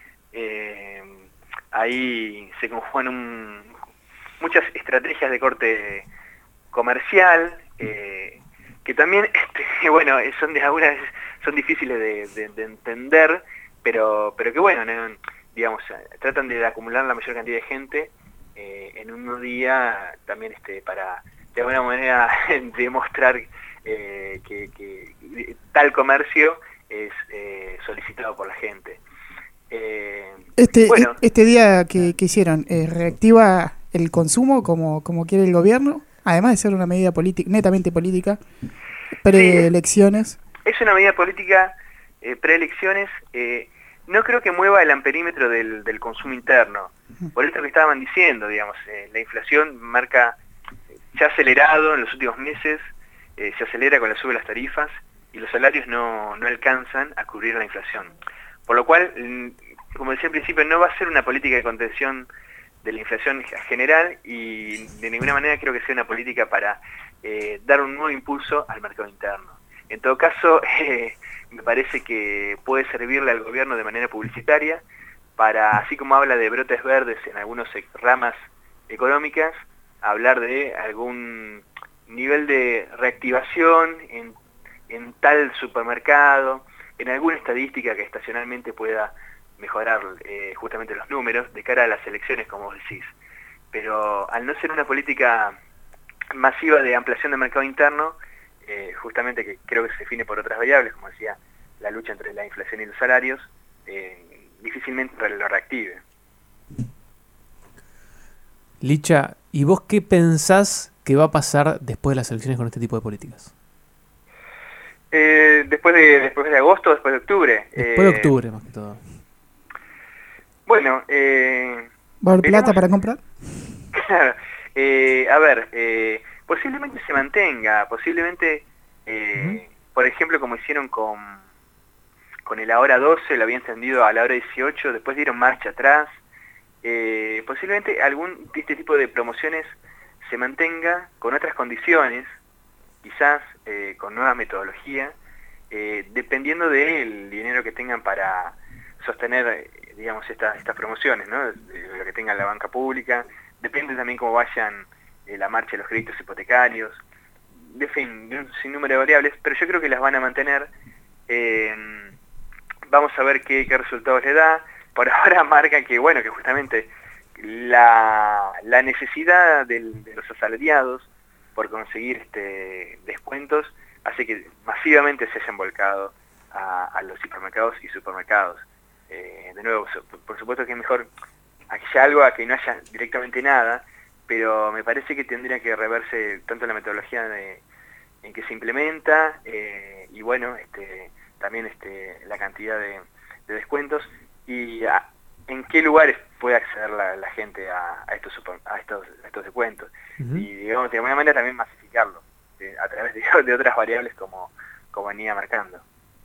ahí se conjugan muchas estrategias de corte comercial, que también, son difíciles de entender, pero que tratan de acumular la mayor cantidad de gente en un mismo día, también para de alguna manera demostrar que tal comercio es solicitado por la gente. Este día que hicieron, ¿reactiva el consumo como quiere el gobierno? Además de ser una medida netamente política, preelecciones. Es una medida política preelecciones. No creo que mueva el amperímetro del consumo interno. Por esto que estaban diciendo, la inflación se ha acelerado en los últimos meses, se acelera con la suba de las tarifas y los salarios no alcanzan a cubrir la inflación. Por lo cual, como decía al principio, no va a ser una política de contención de la inflación general y de ninguna manera creo que sea una política para dar un nuevo impulso al mercado interno. En todo caso, me parece que puede servirle al gobierno de manera publicitaria para, así como habla de brotes verdes en algunas ramas económicas, hablar de algún nivel de reactivación en tal supermercado, en alguna estadística que estacionalmente pueda mejorar justamente los números de cara a las elecciones, como vos decís. Pero al no ser una política masiva de ampliación del mercado interno, justamente que creo que se define por otras variables, como decía, la lucha entre la inflación y los salarios, difícilmente lo reactive. Licha, ¿y vos qué pensás que va a pasar después de las elecciones con este tipo de políticas? Después de agosto, después de octubre. Después de octubre, más que todo. Bueno, ¿va a haber plata para comprar? Claro. A ver, posiblemente se mantenga, posiblemente, por ejemplo, como hicieron con el Ahora 12, lo habían encendido a la hora 18, después dieron marcha atrás. Posiblemente este tipo de promociones se mantenga con otras condiciones, quizás con nueva metodología, dependiendo del dinero que tengan para sostener, digamos, estas promociones, ¿no? De lo que tenga la banca pública. Depende también cómo vayan la marcha de los créditos hipotecarios, de fin, de un sinnúmero de variables, pero yo creo que las van a mantener. Vamos a ver qué resultados le da. Por ahora marca que, bueno, que justamente la necesidad de los asalariados por conseguir descuentos hace que masivamente se hayan volcado a los hipermercados y supermercados. De nuevo, por supuesto que es mejor a que haya algo a que no haya directamente nada, pero me parece que tendría que reverse tanto la metodología en que se implementa y bueno, también la cantidad de descuentos y en qué lugares puede acceder la gente a estos descuentos. Y digamos, de alguna manera también masificarlo a través de otras variables como venía marcando.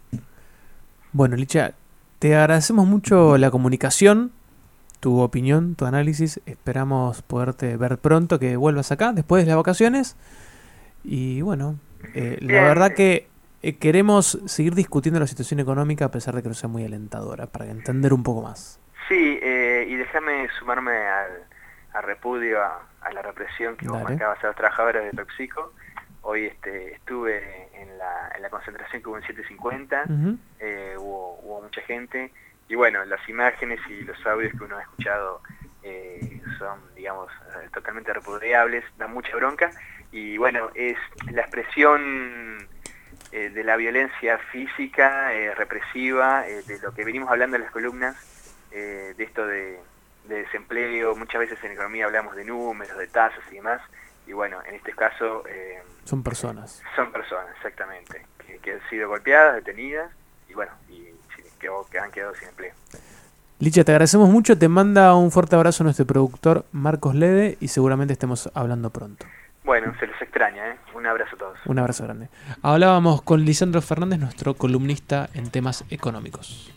Bueno, Licha, te agradecemos mucho la comunicación, tu opinión, tu análisis. Esperamos poderte ver pronto, que vuelvas acá después de las vacaciones. Y bueno, la verdad que queremos seguir discutiendo la situación económica a pesar de que no sea muy alentadora, para entender un poco más. Sí, y déjame sumarme al repudio a la represión que vos marcabas a los trabajadores de PepsiCo. Hoy estuve en la concentración que hubo en 750, hubo mucha gente, y bueno, las imágenes y los audios que uno ha escuchado son, digamos, totalmente repudiables, dan mucha bronca, y bueno, es la expresión de la violencia física, represiva, de lo que venimos hablando en las columnas, de esto de desempleo. Muchas veces en economía hablamos de números, de tasas y demás, y bueno, en este caso son personas. Son personas, exactamente, que han sido golpeadas, detenidas, y bueno, que han quedado sin empleo. Licha, te agradecemos mucho, te manda un fuerte abrazo nuestro productor Marcos Lede y seguramente estemos hablando pronto. Bueno, se los extraña, un abrazo a todos. Un abrazo grande. Hablábamos con Lisandro Fernández, nuestro columnista en temas económicos.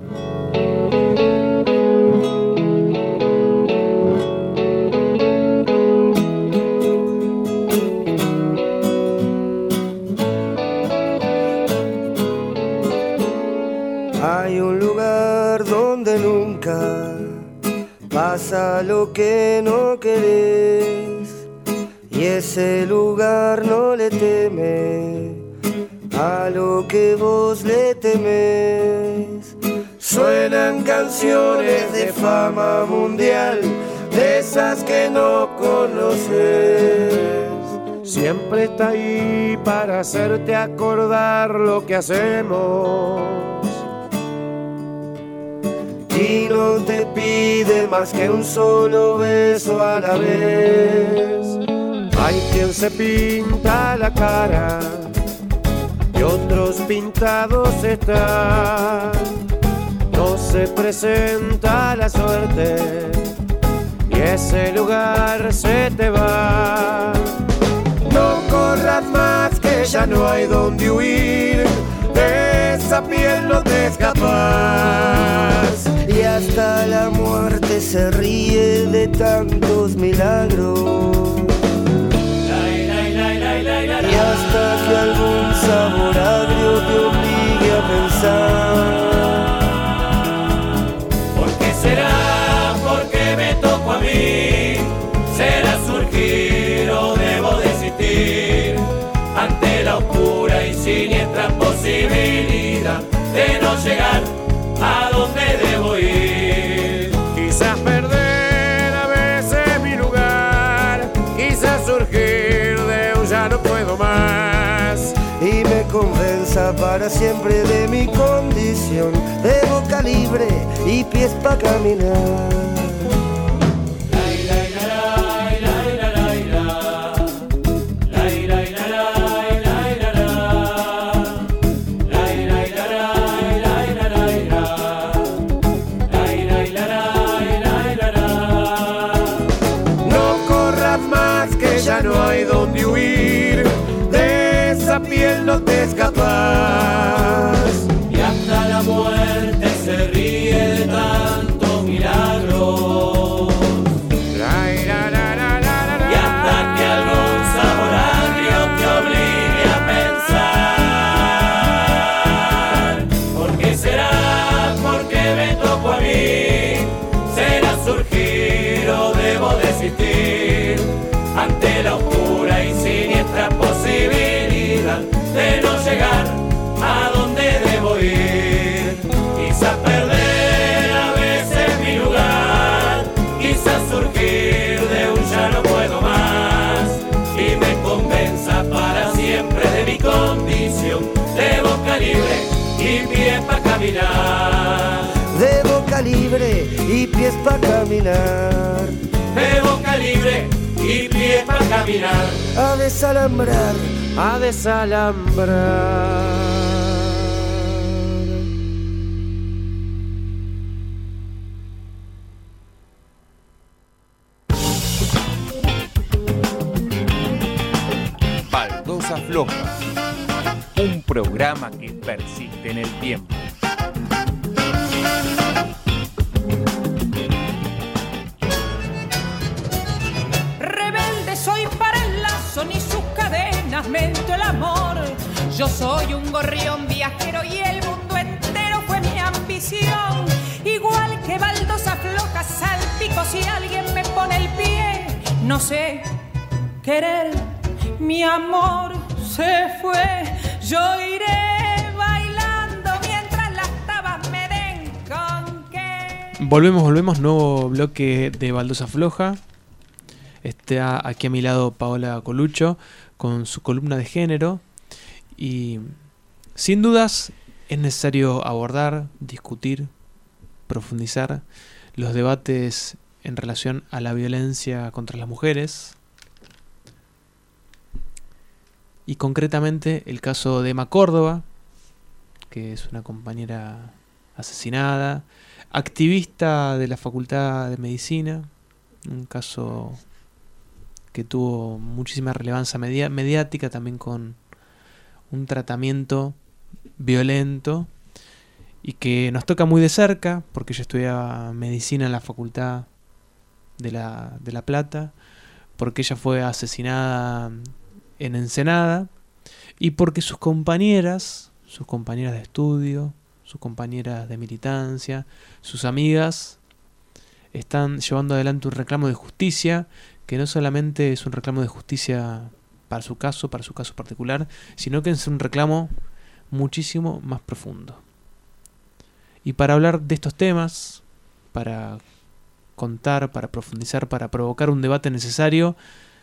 Hay un lugar donde nunca pasa lo que no querés, y ese lugar no le teme a lo que vos le temés. Suenan canciones de fama mundial, de esas que no conoces. Siempre está ahí para hacerte acordar lo que hacemos. Y no te pide más que un solo beso a la vez. Hay quien se pinta la cara y otros pintados están. No se presenta la suerte y ese lugar se te va. No corras más que ya no hay donde huir, de esa piel no te escapas. Y hasta la muerte se ríe de tantos milagros. Y hasta que algún sabor agrio te obligue a pensar. ¿Por qué será? ¿Por qué me tocó a mí? ¿Será surgir o debo desistir ante la oscura y siniestra posibilidad de no llegar a donde debo ir? Quizás perder a veces mi lugar, quizás surgir de un ya no puedo más, y me convenza para siempre de mi condición de boca libre y pies pa' caminar. La no hay donde huir, de esa piel no te escapas. Y hasta la muerte se ríe de tantos milagros. Y hasta que algún sabor agrio te obligue a pensar. ¿Por qué será? ¿Por qué me tocó a mí? ¿Será surgir o debo desistir ante la oscura y siniestra posibilidad de no llegar a donde debo ir? Quizás perder a veces mi lugar, quizás surgir de un ya no puedo más y me convenza para siempre de mi condición de boca libre y pies para caminar. De boca libre y pies para caminar. De boca libre y pies para caminar. A desalambrar, a desalambrar. Baldosa Floja, un programa que persiste en el tiempo. Rebelde soy para el lazo, ni sus cadenas mento el amor. Yo soy un gorrión viajero y el mundo entero fue mi ambición. Igual que baldosa floja, salpico si alguien me pone el pie. No sé querer, mi amor se fue. Yo iré bailando mientras las tabas me den con qué. Volvemos, nuevo bloque de Baldosa Floja. Está aquí a mi lado Paola Colucho con su columna de género y sin dudas es necesario abordar, discutir, profundizar los debates en relación a la violencia contra las mujeres y concretamente el caso de Emma Córdoba, que es una compañera asesinada, activista de la Facultad de Medicina, un caso que tuvo muchísima relevancia mediática, también con un tratamiento violento y que nos toca muy de cerca porque ella estudiaba medicina en la Facultad de La Plata, porque ella fue asesinada en Ensenada y porque sus compañeras de estudio, sus compañeras de militancia, sus amigas están llevando adelante un reclamo de justicia que no solamente es un reclamo de justicia para su caso particular, sino que es un reclamo muchísimo más profundo. Y para hablar de estos temas, para contar, para profundizar, para provocar un debate necesario,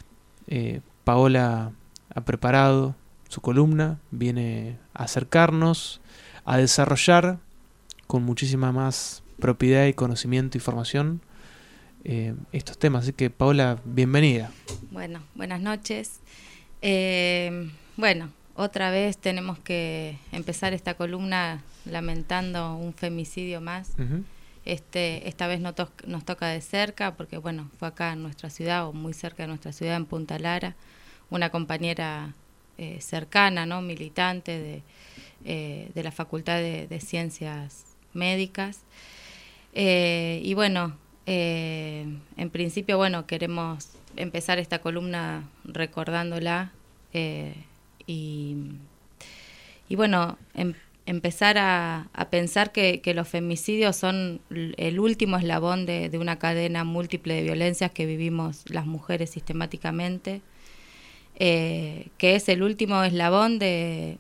Paola ha preparado su columna, viene a acercarnos, a desarrollar con muchísima más propiedad y conocimiento y formación estos temas. Así que Paola, bienvenida. Bueno, buenas noches. Bueno, otra vez tenemos que empezar esta columna lamentando un femicidio más. Uh-huh. Esta vez nos toca de cerca porque bueno, fue acá en nuestra ciudad o muy cerca de nuestra ciudad, en Punta Lara, una compañera cercana, ¿no? Militante de la Facultad de Ciencias Médicas. Y bueno, en principio, bueno, queremos empezar esta columna recordándola y bueno, empezar a pensar que los femicidios son el último eslabón de una cadena múltiple de violencias que vivimos las mujeres sistemáticamente, que es el último eslabón de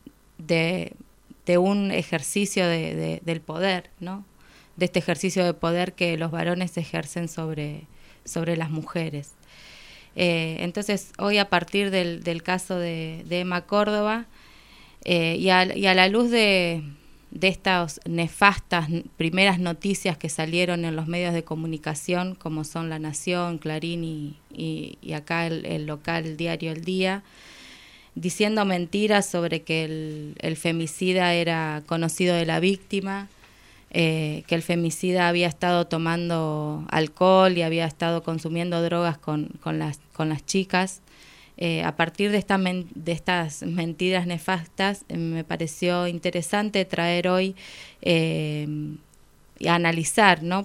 un ejercicio del poder, ¿no? De este ejercicio de poder que los varones ejercen sobre las mujeres. Entonces, hoy a partir del caso de Emma Córdoba y a la luz de estas nefastas primeras noticias que salieron en los medios de comunicación, como son La Nación, Clarín y acá el local diario El Día, diciendo mentiras sobre que el femicida era conocido de la víctima, que el femicida había estado tomando alcohol y había estado consumiendo drogas con las chicas. A partir de estas mentiras nefastas, me pareció interesante traer hoy y analizar, ¿no?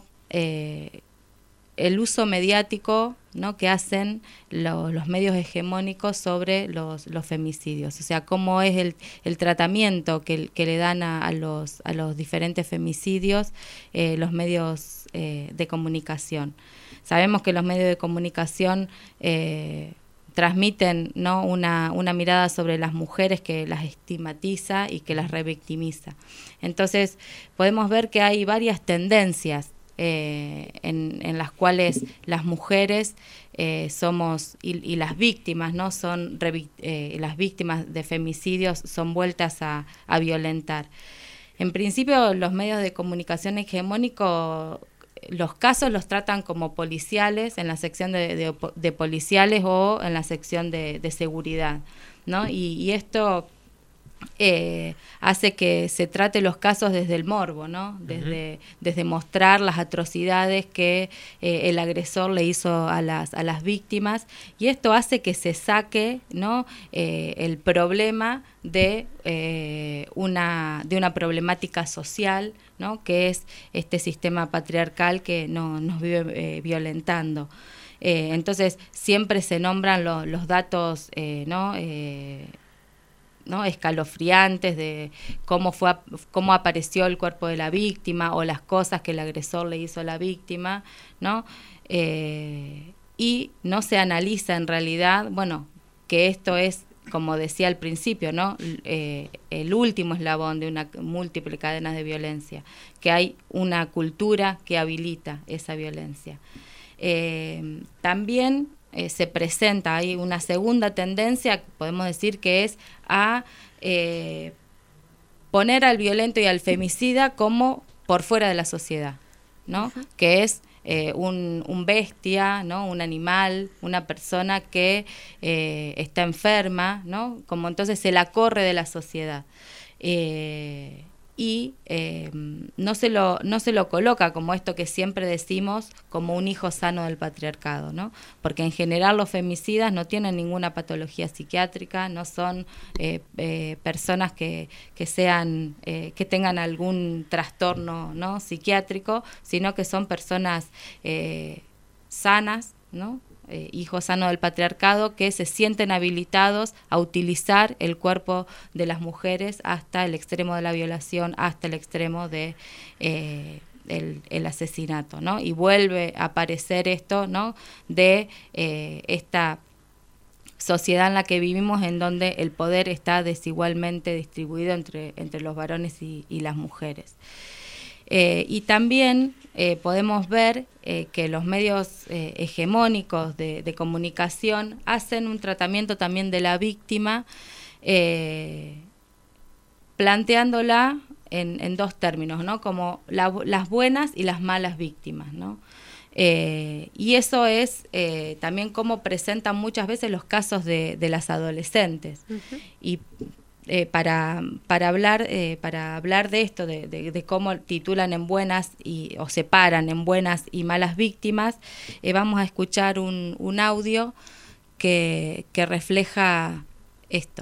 El uso mediático, ¿no?, que hacen los medios hegemónicos sobre los femicidios. O sea, cómo es el tratamiento que le dan a los diferentes femicidios los medios de comunicación. Sabemos que los medios de comunicación transmiten, ¿no?, una mirada sobre las mujeres que las estigmatiza y que las revictimiza. Entonces, podemos ver que hay varias tendencias en las cuales las mujeres somos y las víctimas, ¿no?, son las víctimas de femicidios son vueltas a violentar. En principio, los medios de comunicación hegemónicos, los casos los tratan como policiales en la sección de policiales o en la sección de seguridad, ¿no? Y esto hace que se trate los casos desde el morbo, ¿no? Desde mostrar las atrocidades que el agresor le hizo a las víctimas, y esto hace que se saque, ¿no?, el problema de una problemática social, ¿no?, que es este sistema patriarcal que nos vive violentando. Entonces siempre se nombran los datos, ¿no?, escalofriantes de cómo apareció el cuerpo de la víctima o las cosas que el agresor le hizo a la víctima, ¿no? Y no se analiza en realidad, bueno, que esto es, como decía al principio, ¿no?, el último eslabón de una múltiple cadena de violencia, que hay una cultura que habilita esa violencia. También se presenta, hay una segunda tendencia, podemos decir, que es a poner al violento y al femicida como por fuera de la sociedad, ¿no? Que es un bestia, ¿no?, un animal, una persona que está enferma, ¿no?, como entonces se la corre de la sociedad. Y no se lo coloca como esto que siempre decimos, como un hijo sano del patriarcado, ¿no? Porque en general los femicidas no tienen ninguna patología psiquiátrica, no son personas que tengan algún trastorno, ¿no?, psiquiátrico, sino que son personas sanas, ¿no?, hijos sanos del patriarcado, que se sienten habilitados a utilizar el cuerpo de las mujeres hasta el extremo de la violación, hasta el extremo de el asesinato, ¿no? Y vuelve a aparecer esto, ¿no?, de esta sociedad en la que vivimos, en donde el poder está desigualmente distribuido entre los varones y las mujeres. Y también podemos ver que los medios hegemónicos de comunicación hacen un tratamiento también de la víctima, planteándola en dos términos, ¿no?, como las buenas y las malas víctimas, ¿no? Y eso es también cómo presentan muchas veces los casos de las adolescentes. Y para hablar de esto, de cómo titulan en buenas o separan en buenas y malas víctimas, vamos a escuchar un audio que refleja esto.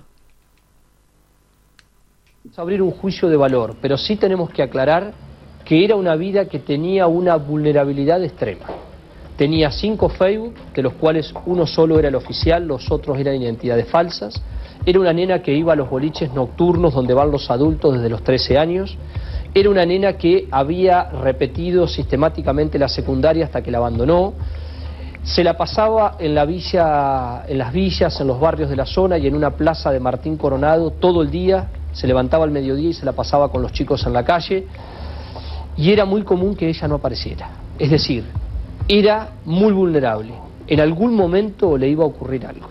Abrir un juicio de valor, pero sí tenemos que aclarar que era una vida que tenía una vulnerabilidad extrema. Tenía 5 Facebook, de los cuales uno solo era el oficial, los otros eran identidades falsas. Era una nena que iba a los boliches nocturnos donde van los adultos desde los 13 años. Era una nena que había repetido sistemáticamente la secundaria hasta que la abandonó. Se la pasaba en las villas, en los barrios de la zona y en una plaza de Martín Coronado todo el día. Se levantaba al mediodía y se la pasaba con los chicos en la calle. Y era muy común que ella no apareciera. Es decir, era muy vulnerable. En algún momento le iba a ocurrir algo.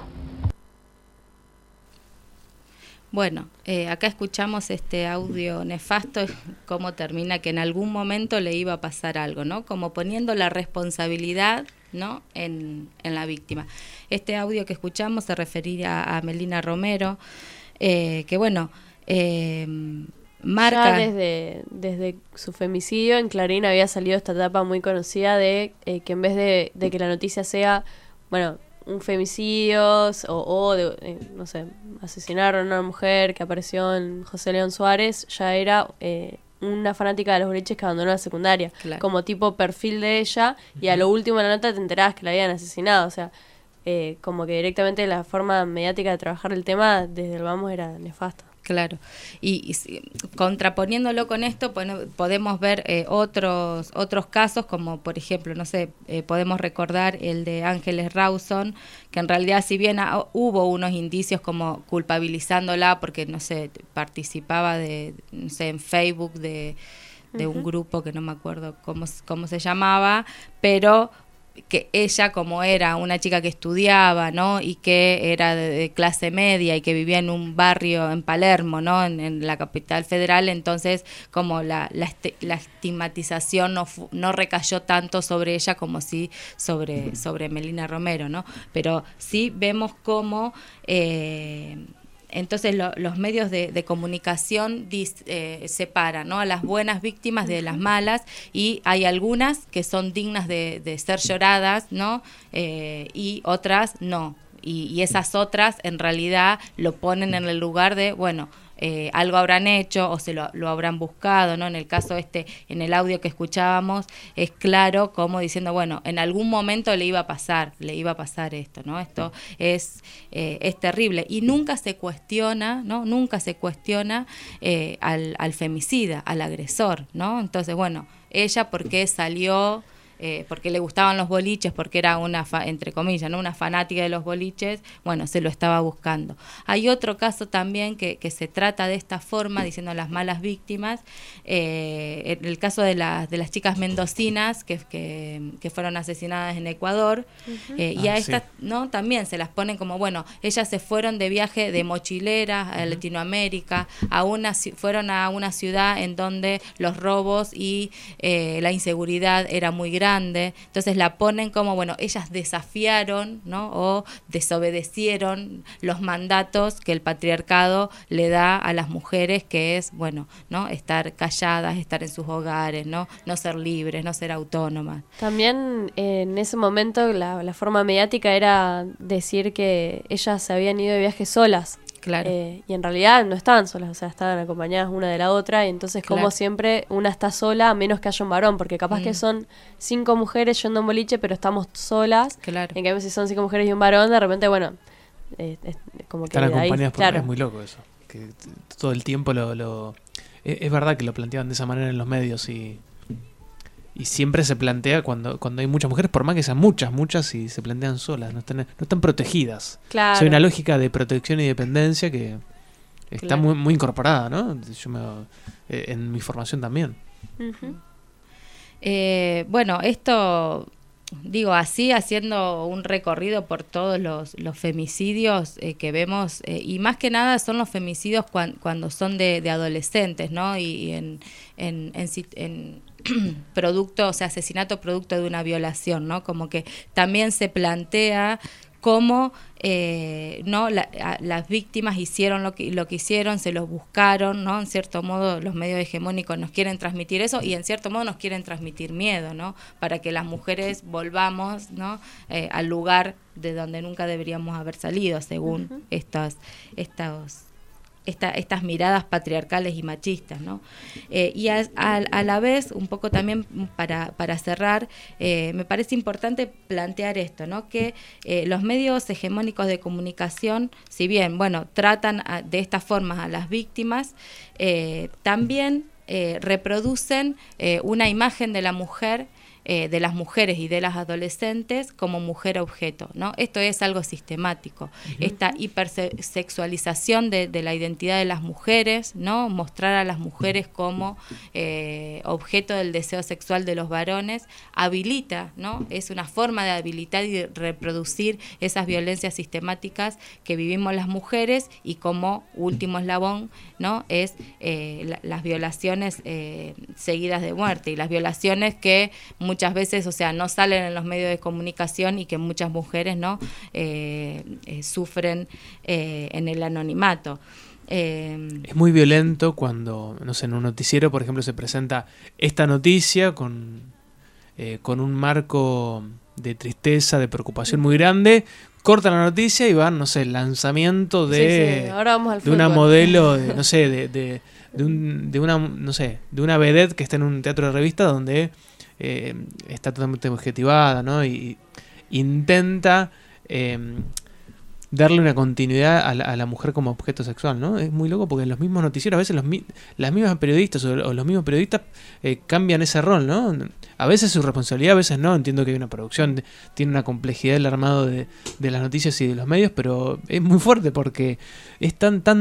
Bueno, acá escuchamos este audio nefasto, cómo termina que en algún momento le iba a pasar algo, ¿no? Como poniendo la responsabilidad, ¿no?, en la víctima. Este audio que escuchamos se refería a Melina Romero, que bueno, marca. Ya desde su femicidio en Clarín había salido esta etapa muy conocida de que en vez de que la noticia sea, bueno, un femicidio no sé, asesinaron a una mujer que apareció en José León Suárez, ya era una fanática de los boliches que abandonó la secundaria, como tipo perfil de ella, y a lo último de la nota te enterabas que la habían asesinado, o sea, como que directamente la forma mediática de trabajar el tema desde el vamos era nefasta. Claro, y contraponiéndolo con esto, podemos ver otros casos, como por ejemplo, no sé, podemos recordar el de Ángeles Rawson, que en realidad si bien hubo unos indicios como culpabilizándola porque, no sé, participaba no sé, en Facebook de un grupo que no me acuerdo cómo se llamaba, pero que ella, como era una chica que estudiaba, ¿no? Y que era de clase media y que vivía en un barrio en Palermo, ¿no? En la capital federal, entonces como la estigmatización no recayó tanto sobre ella como sí sobre Melina Romero, ¿no? Pero sí vemos cómo entonces los medios de comunicación separan, ¿no? A las buenas víctimas de las malas, y hay algunas que son dignas de ser lloradas, ¿no? Y otras no. Y esas otras en realidad lo ponen en el lugar de, bueno, algo habrán hecho o se lo habrán buscado, ¿no? En el caso en el audio que escuchábamos, es claro como diciendo, bueno, en algún momento le iba a pasar esto, ¿no? Esto es terrible, y nunca se cuestiona, ¿no? Nunca se cuestiona al femicida, al agresor, ¿no? Entonces, bueno, ella porque salió, porque le gustaban los boliches, porque era entre comillas, ¿no? Una fanática de los boliches, bueno, se lo estaba buscando. Hay otro caso también que se trata de esta forma, diciendo las malas víctimas, en el caso de las chicas mendocinas que fueron asesinadas en Ecuador, y a estas, ¿no? También se las ponen como, bueno, ellas se fueron de viaje de mochileras a Latinoamérica, fueron a una ciudad en donde los robos y la inseguridad era muy grande. Entonces la ponen como, bueno, ellas desafiaron, ¿no? O desobedecieron los mandatos que el patriarcado le da a las mujeres, que es, bueno, ¿no? Estar calladas, estar en sus hogares, ¿no? No ser libres, no ser autónomas. También en ese momento la forma mediática era decir que ellas se habían ido de viaje solas. Claro. Y en realidad no estaban solas, o sea, estaban acompañadas una de la otra, y entonces como siempre una está sola a menos que haya un varón, porque capaz que son 5 mujeres yendo a un boliche, pero estamos solas. Claro. En cambio si son 5 mujeres y un varón, de repente, bueno, como que están acompañadas por claro. Es muy loco eso, que todo el tiempo es verdad que lo planteaban de esa manera en los medios, y siempre se plantea cuando hay muchas mujeres, por más que sean muchas, y se plantean solas, no están protegidas. Claro. Hay una lógica de protección y dependencia que está muy, muy incorporada, ¿no? En mi formación también. Bueno, esto, digo, así haciendo un recorrido por todos los femicidios que vemos, y más que nada son los femicidios cuando son de adolescentes, ¿no? Y en producto, o sea, asesinato producto de una violación, ¿no? Como que también se plantea cómo no las víctimas hicieron lo que hicieron, se los buscaron, ¿no? En cierto modo los medios hegemónicos nos quieren transmitir eso, y en cierto modo nos quieren transmitir miedo, ¿no? Para que las mujeres volvamos, ¿no? Al lugar de donde nunca deberíamos haber salido, según estas miradas patriarcales y machistas, ¿no? Y a la vez, un poco también para cerrar, me parece importante plantear esto, ¿no? Que los medios hegemónicos de comunicación, si bien, bueno, tratan de estas formas a las víctimas, también reproducen una imagen de la mujer, de las mujeres y de las adolescentes como mujer objeto, ¿no? Esto es algo sistemático. Esta hipersexualización de la identidad de las mujeres, ¿no? Mostrar a las mujeres como objeto del deseo sexual de los varones, habilita, ¿no? Es una forma de habilitar y de reproducir esas violencias sistemáticas que vivimos las mujeres, y como último eslabón, ¿no? Es las violaciones seguidas de muerte, y las violaciones que muchas veces, o sea, no salen en los medios de comunicación, y que muchas mujeres, ¿no? Sufren en el anonimato. Es muy violento cuando, no sé, en un noticiero, por ejemplo, se presenta esta noticia con un marco de tristeza, de preocupación muy grande. Corta la noticia y van, no sé, el lanzamiento de, Ahora vamos al de una fútbol. modelo, de, no sé, de una, no sé, de una vedette que está en un teatro de revista donde está totalmente objetivada, ¿no? Y intenta darle una continuidad a la mujer como objeto sexual, ¿no? Es muy loco porque en los mismos noticieros, a veces las mismas periodistas o los mismos periodistas cambian ese rol, ¿no? A veces es su responsabilidad, a veces no. Entiendo que hay una producción, tiene una complejidad el armado de las noticias y de los medios, pero es muy fuerte porque es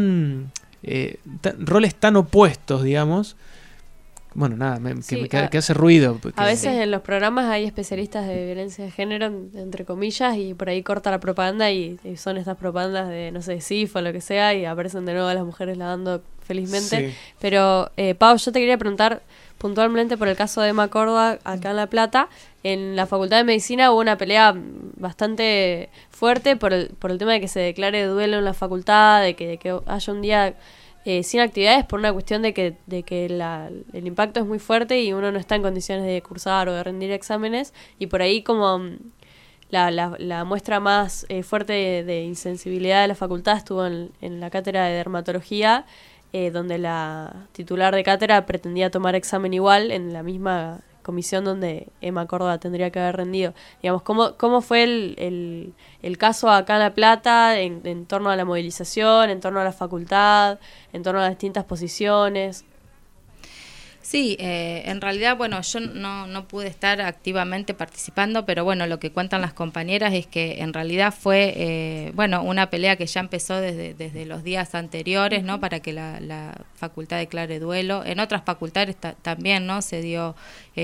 roles tan opuestos, digamos. Bueno, nada, que hace ruido. A veces en los programas hay especialistas de violencia de género, entre comillas, y por ahí corta la propaganda y son estas propagandas de, no sé, SIF o lo que sea, y aparecen de nuevo las mujeres lavando felizmente. Sí. Pero, Pau, yo te quería preguntar puntualmente por el caso de Emma Córdoba acá en La Plata. En la Facultad de Medicina hubo una pelea bastante fuerte por el tema de que se declare duelo en la facultad, de que haya un día sin actividades por una cuestión de que el impacto es muy fuerte y uno no está en condiciones de cursar o de rendir exámenes, y por ahí como la muestra más fuerte de insensibilidad de la facultad estuvo en la cátedra de dermatología, donde la titular de cátedra pretendía tomar examen igual en la misma comisión donde Emma Córdoba tendría que haber rendido. Digamos, ¿cómo fue el caso acá en La Plata en torno a la movilización, en torno a la facultad, en torno a las distintas posiciones? Sí, en realidad, bueno, yo no pude estar activamente participando, pero bueno, lo que cuentan las compañeras es que en realidad fue, una pelea que ya empezó desde los días anteriores, ¿no? Para que la facultad declare duelo. En otras facultades también, ¿no? Se dio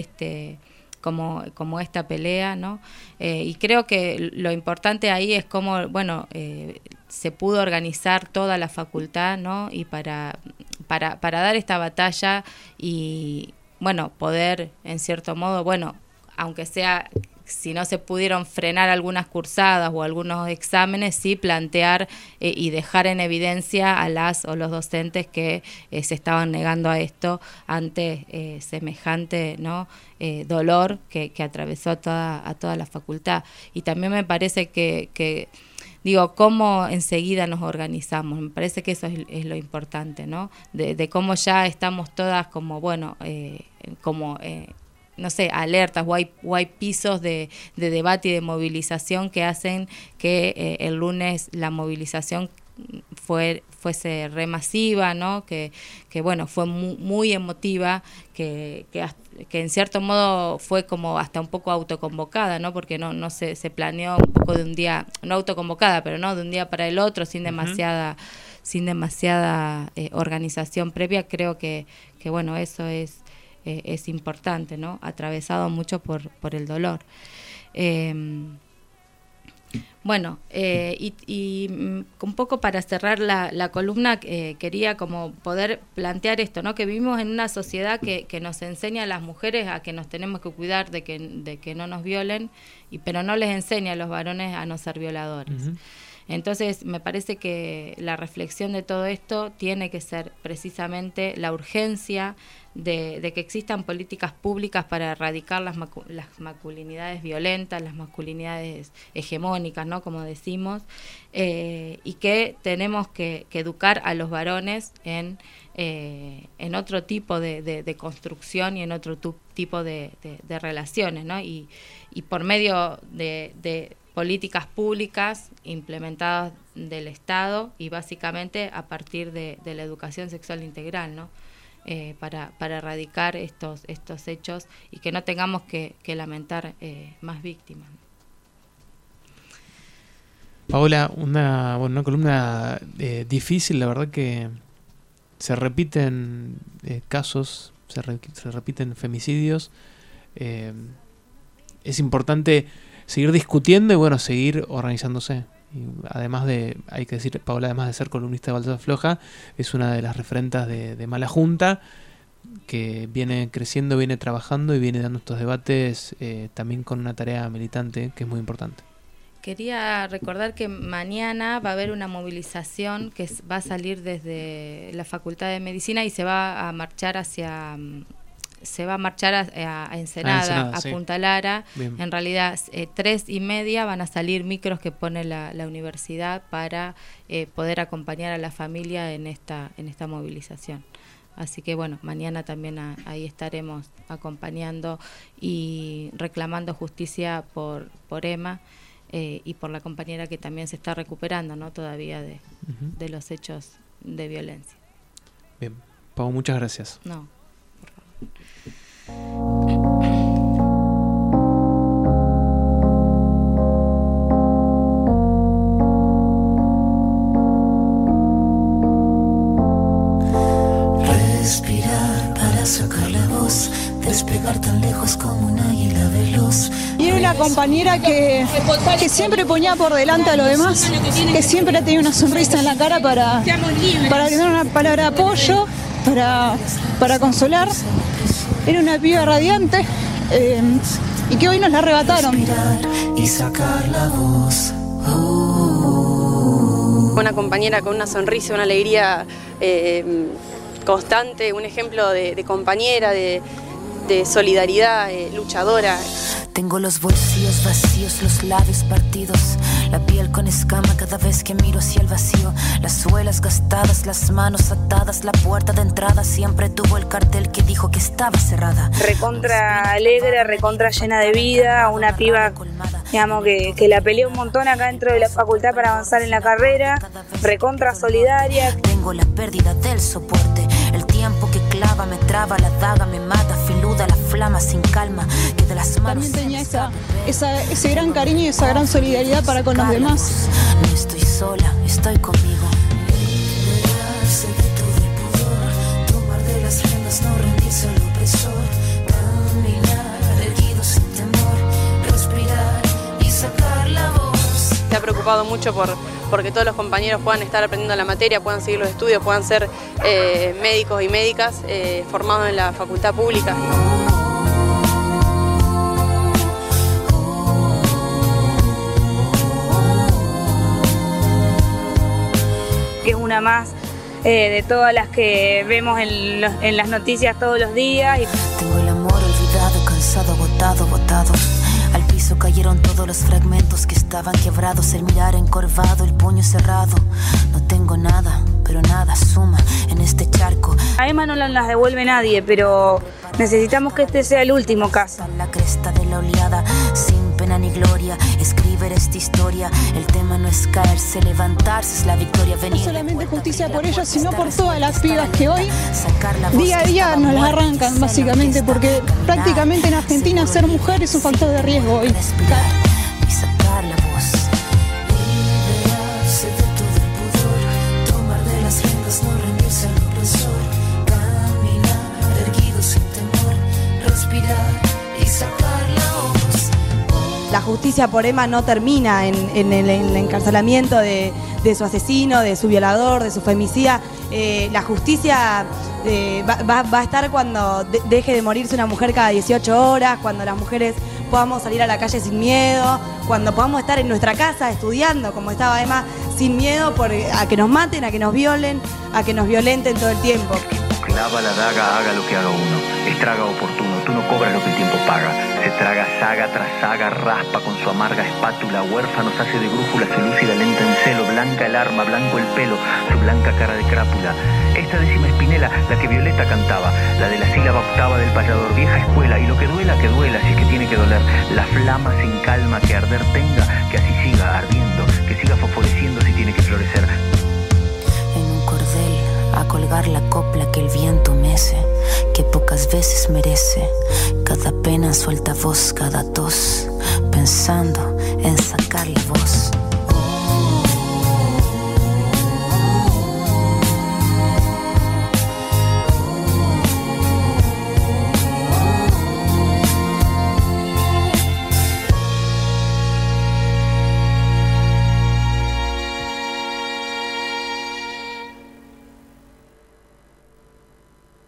como esta pelea, ¿no? Y creo que lo importante ahí es cómo, se pudo organizar toda la facultad, ¿no? Y para dar esta batalla y, poder, en cierto modo, aunque sea, si no se pudieron frenar algunas cursadas o algunos exámenes, sí plantear y dejar en evidencia a las o los docentes que se estaban negando a esto ante semejante, ¿no? Dolor que atravesó a toda la facultad. Y también me parece que cómo enseguida nos organizamos. Me parece que eso es lo importante, ¿no? De cómo ya estamos todas como, no sé, alertas, o hay pisos de debate y de movilización que hacen que el lunes la movilización fuese remasiva, ¿no? Que fue muy emotiva, que en cierto modo fue como hasta un poco autoconvocada, ¿no? Porque no se planeó un poco de un día, no autoconvocada, pero no de un día para el otro, sin demasiada organización previa. Creo que eso es importante, ¿no? Atravesado mucho por el dolor. Y un poco para cerrar la columna, quería como poder plantear esto, ¿no? Que vivimos en una sociedad que nos enseña a las mujeres a que nos tenemos que cuidar de que no nos violen, pero no les enseña a los varones a no ser violadores. Uh-huh. Entonces, me parece que la reflexión de todo esto tiene que ser precisamente la urgencia de que existan políticas públicas para erradicar las masculinidades violentas, las masculinidades hegemónicas, ¿no? Como decimos, y que tenemos que educar a los varones en otro tipo de construcción y en otro tipo de relaciones, ¿no? Y por medio de políticas públicas implementadas del Estado y básicamente a partir de la educación sexual integral, ¿no? Para erradicar estos hechos y que no tengamos que lamentar más víctimas. Paola, una columna difícil, la verdad que se repiten casos, se repiten femicidios. Es importante seguir discutiendo y seguir organizándose. Y además hay que decir, Paola, además de ser columnista de Baldosa Floja, es una de las referentas de Mala Junta, que viene creciendo, viene trabajando y viene dando estos debates también con una tarea militante que es muy importante. Quería recordar que mañana va a haber una movilización que va a salir desde la Facultad de Medicina y se va a marchar a Ensenada, a sí. Punta Lara. Bien. En realidad 3:30 van a salir micros que pone la universidad para poder acompañar a la familia en esta movilización. Así que bueno, mañana también ahí estaremos acompañando y reclamando justicia por Emma y por la compañera que también se está recuperando, ¿no? Todavía de los hechos de violencia. Bien, Pau, muchas gracias. No. Respirar para sacar la voz, despegar tan lejos como un águila veloz. Y era una compañera que siempre ponía por delante a lo demás, que siempre tenía una sonrisa en la cara para tener una palabra de apoyo, para consolar. Era una piba radiante y que hoy nos la arrebataron. Y sacar la voz. Una compañera con una sonrisa, una alegría constante, un ejemplo de compañera, de solidaridad, luchadora. Tengo los bolsillos vacíos, los labios partidos, la piel con escama cada vez que miro hacia el vacío, las suelas gastadas, las manos atadas, la puerta de entrada siempre tuvo el cartel que dijo que estaba cerrada. Recontra alegre, recontra llena de vida, una piba, digamos, que la peleé un montón acá dentro de la facultad para avanzar en la carrera, recontra solidaria. Tengo la pérdida del soporte, el tiempo que clava me traba, la daga me mata, filuda la flama sin calma, que de las manos... También tenía ese gran cariño y esa gran solidaridad para con los demás. No estoy sola, estoy conmigo. Liberarse de todo el pudor, tomar de las riendas, no rendirse al opresor, caminar erguido sin temor, respirar y sacar la voz. Se ha preocupado mucho porque todos los compañeros puedan estar aprendiendo la materia, puedan seguir los estudios, puedan ser médicos y médicas formados en la facultad pública. Que es una más de todas las que vemos en las noticias todos los días. Tengo el amor olvidado, cansado, agotado, botado. Al piso cayeron todos los fragmentos que estaban quebrados, el mirar encorvado, el puño cerrado. No tengo nada, pero nada suma en este charco. A Emma no las devuelve nadie, pero necesitamos que este sea el último caso. La cresta de la oleada, sin pena ni gloria, escribir esta historia. El tema no es caerse, levantarse, es la victoria venir. No solamente justicia por ellas, sino por todas las pibas que hoy, día a día, nos las arrancan, básicamente, porque prácticamente en Argentina ser mujer es un factor de riesgo hoy. Y sacar la voz. Liberarse de todo el pudor, tomar de las riendas, no rendirse al opresor, caminar erguido sin temor, respirar y sacar la voz. La justicia por Emma no termina en el encarcelamiento de su asesino, de su violador, de su femicida. La justicia va a estar cuando deje de morirse una mujer cada 18 horas, cuando las mujeres podamos salir a la calle sin miedo, cuando podamos estar en nuestra casa estudiando, como estaba Emma, sin miedo a que nos maten, a que nos violen, a que nos violenten todo el tiempo. Clava la daga, haga lo que haga uno, estraga oportuno, tú no cobras lo que el tiempo paga, se traga saga tras saga, raspa con su amarga espátula, huérfanos hace de brújula, se lúcida lenta en celo, blanca el arma, blanco el pelo, su blanca cara de crápula. Esta décima espinela, la que Violeta cantaba, la de la sílaba octava del payador, vieja escuela, y lo que duela, si es que tiene que doler, la flama sin calma que arder tenga, que así siga ardiendo, que siga fosforeciendo si tiene que florecer. En un cordel, a colgar la copla que el viento mece, que pocas veces merece, cada pena suelta voz, cada tos, pensando en sacar la voz.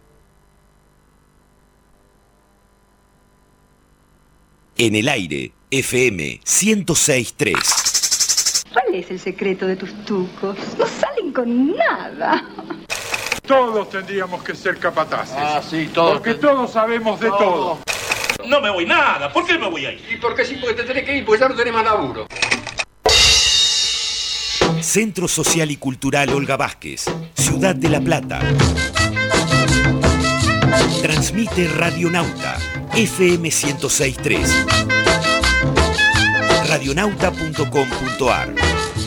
En el aire, FM 106.3. ¿Cuál es el secreto de tus tucos? No salen con nada. Todos tendríamos que ser capataces. Sí, todos. Porque todos sabemos de todo. No me voy nada. ¿Por qué me voy a ir? ¿Y por qué sí? Porque te tenés que ir, pues ya no tenés más laburo. Centro Social y Cultural Olga Vázquez, Ciudad de La Plata. Transmite Radionauta, FM 106.3. Radionauta.com.ar.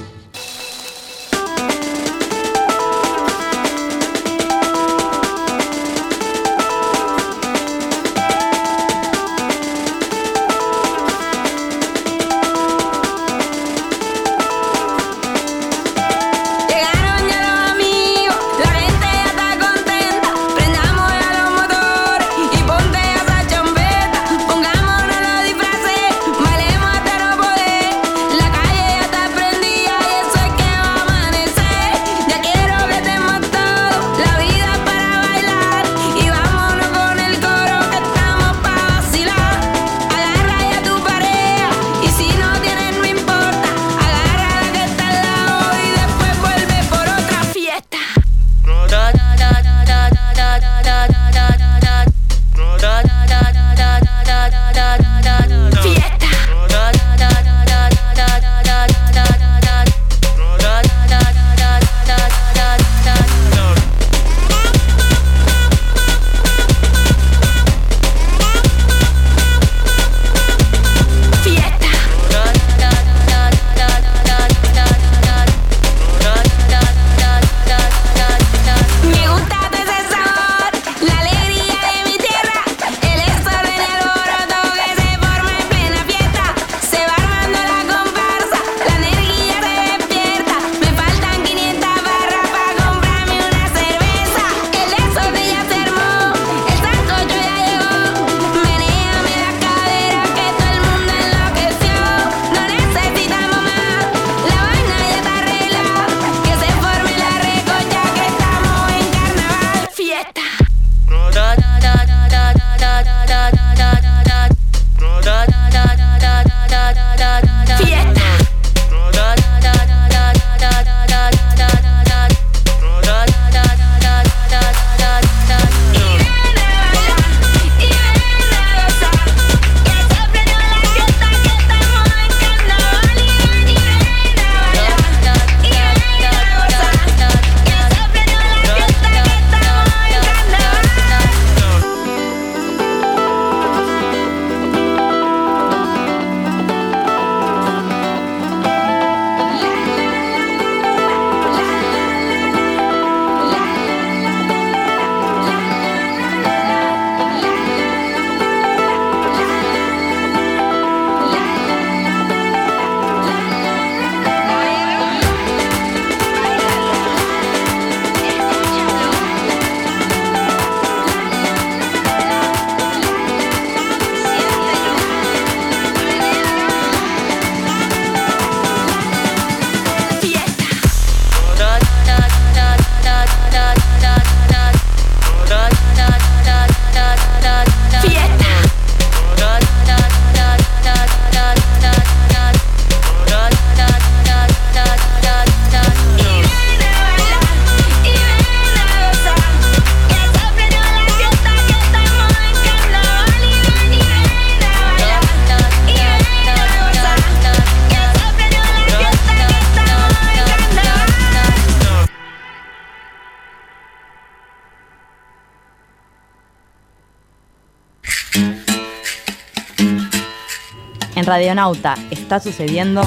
En Radionauta está sucediendo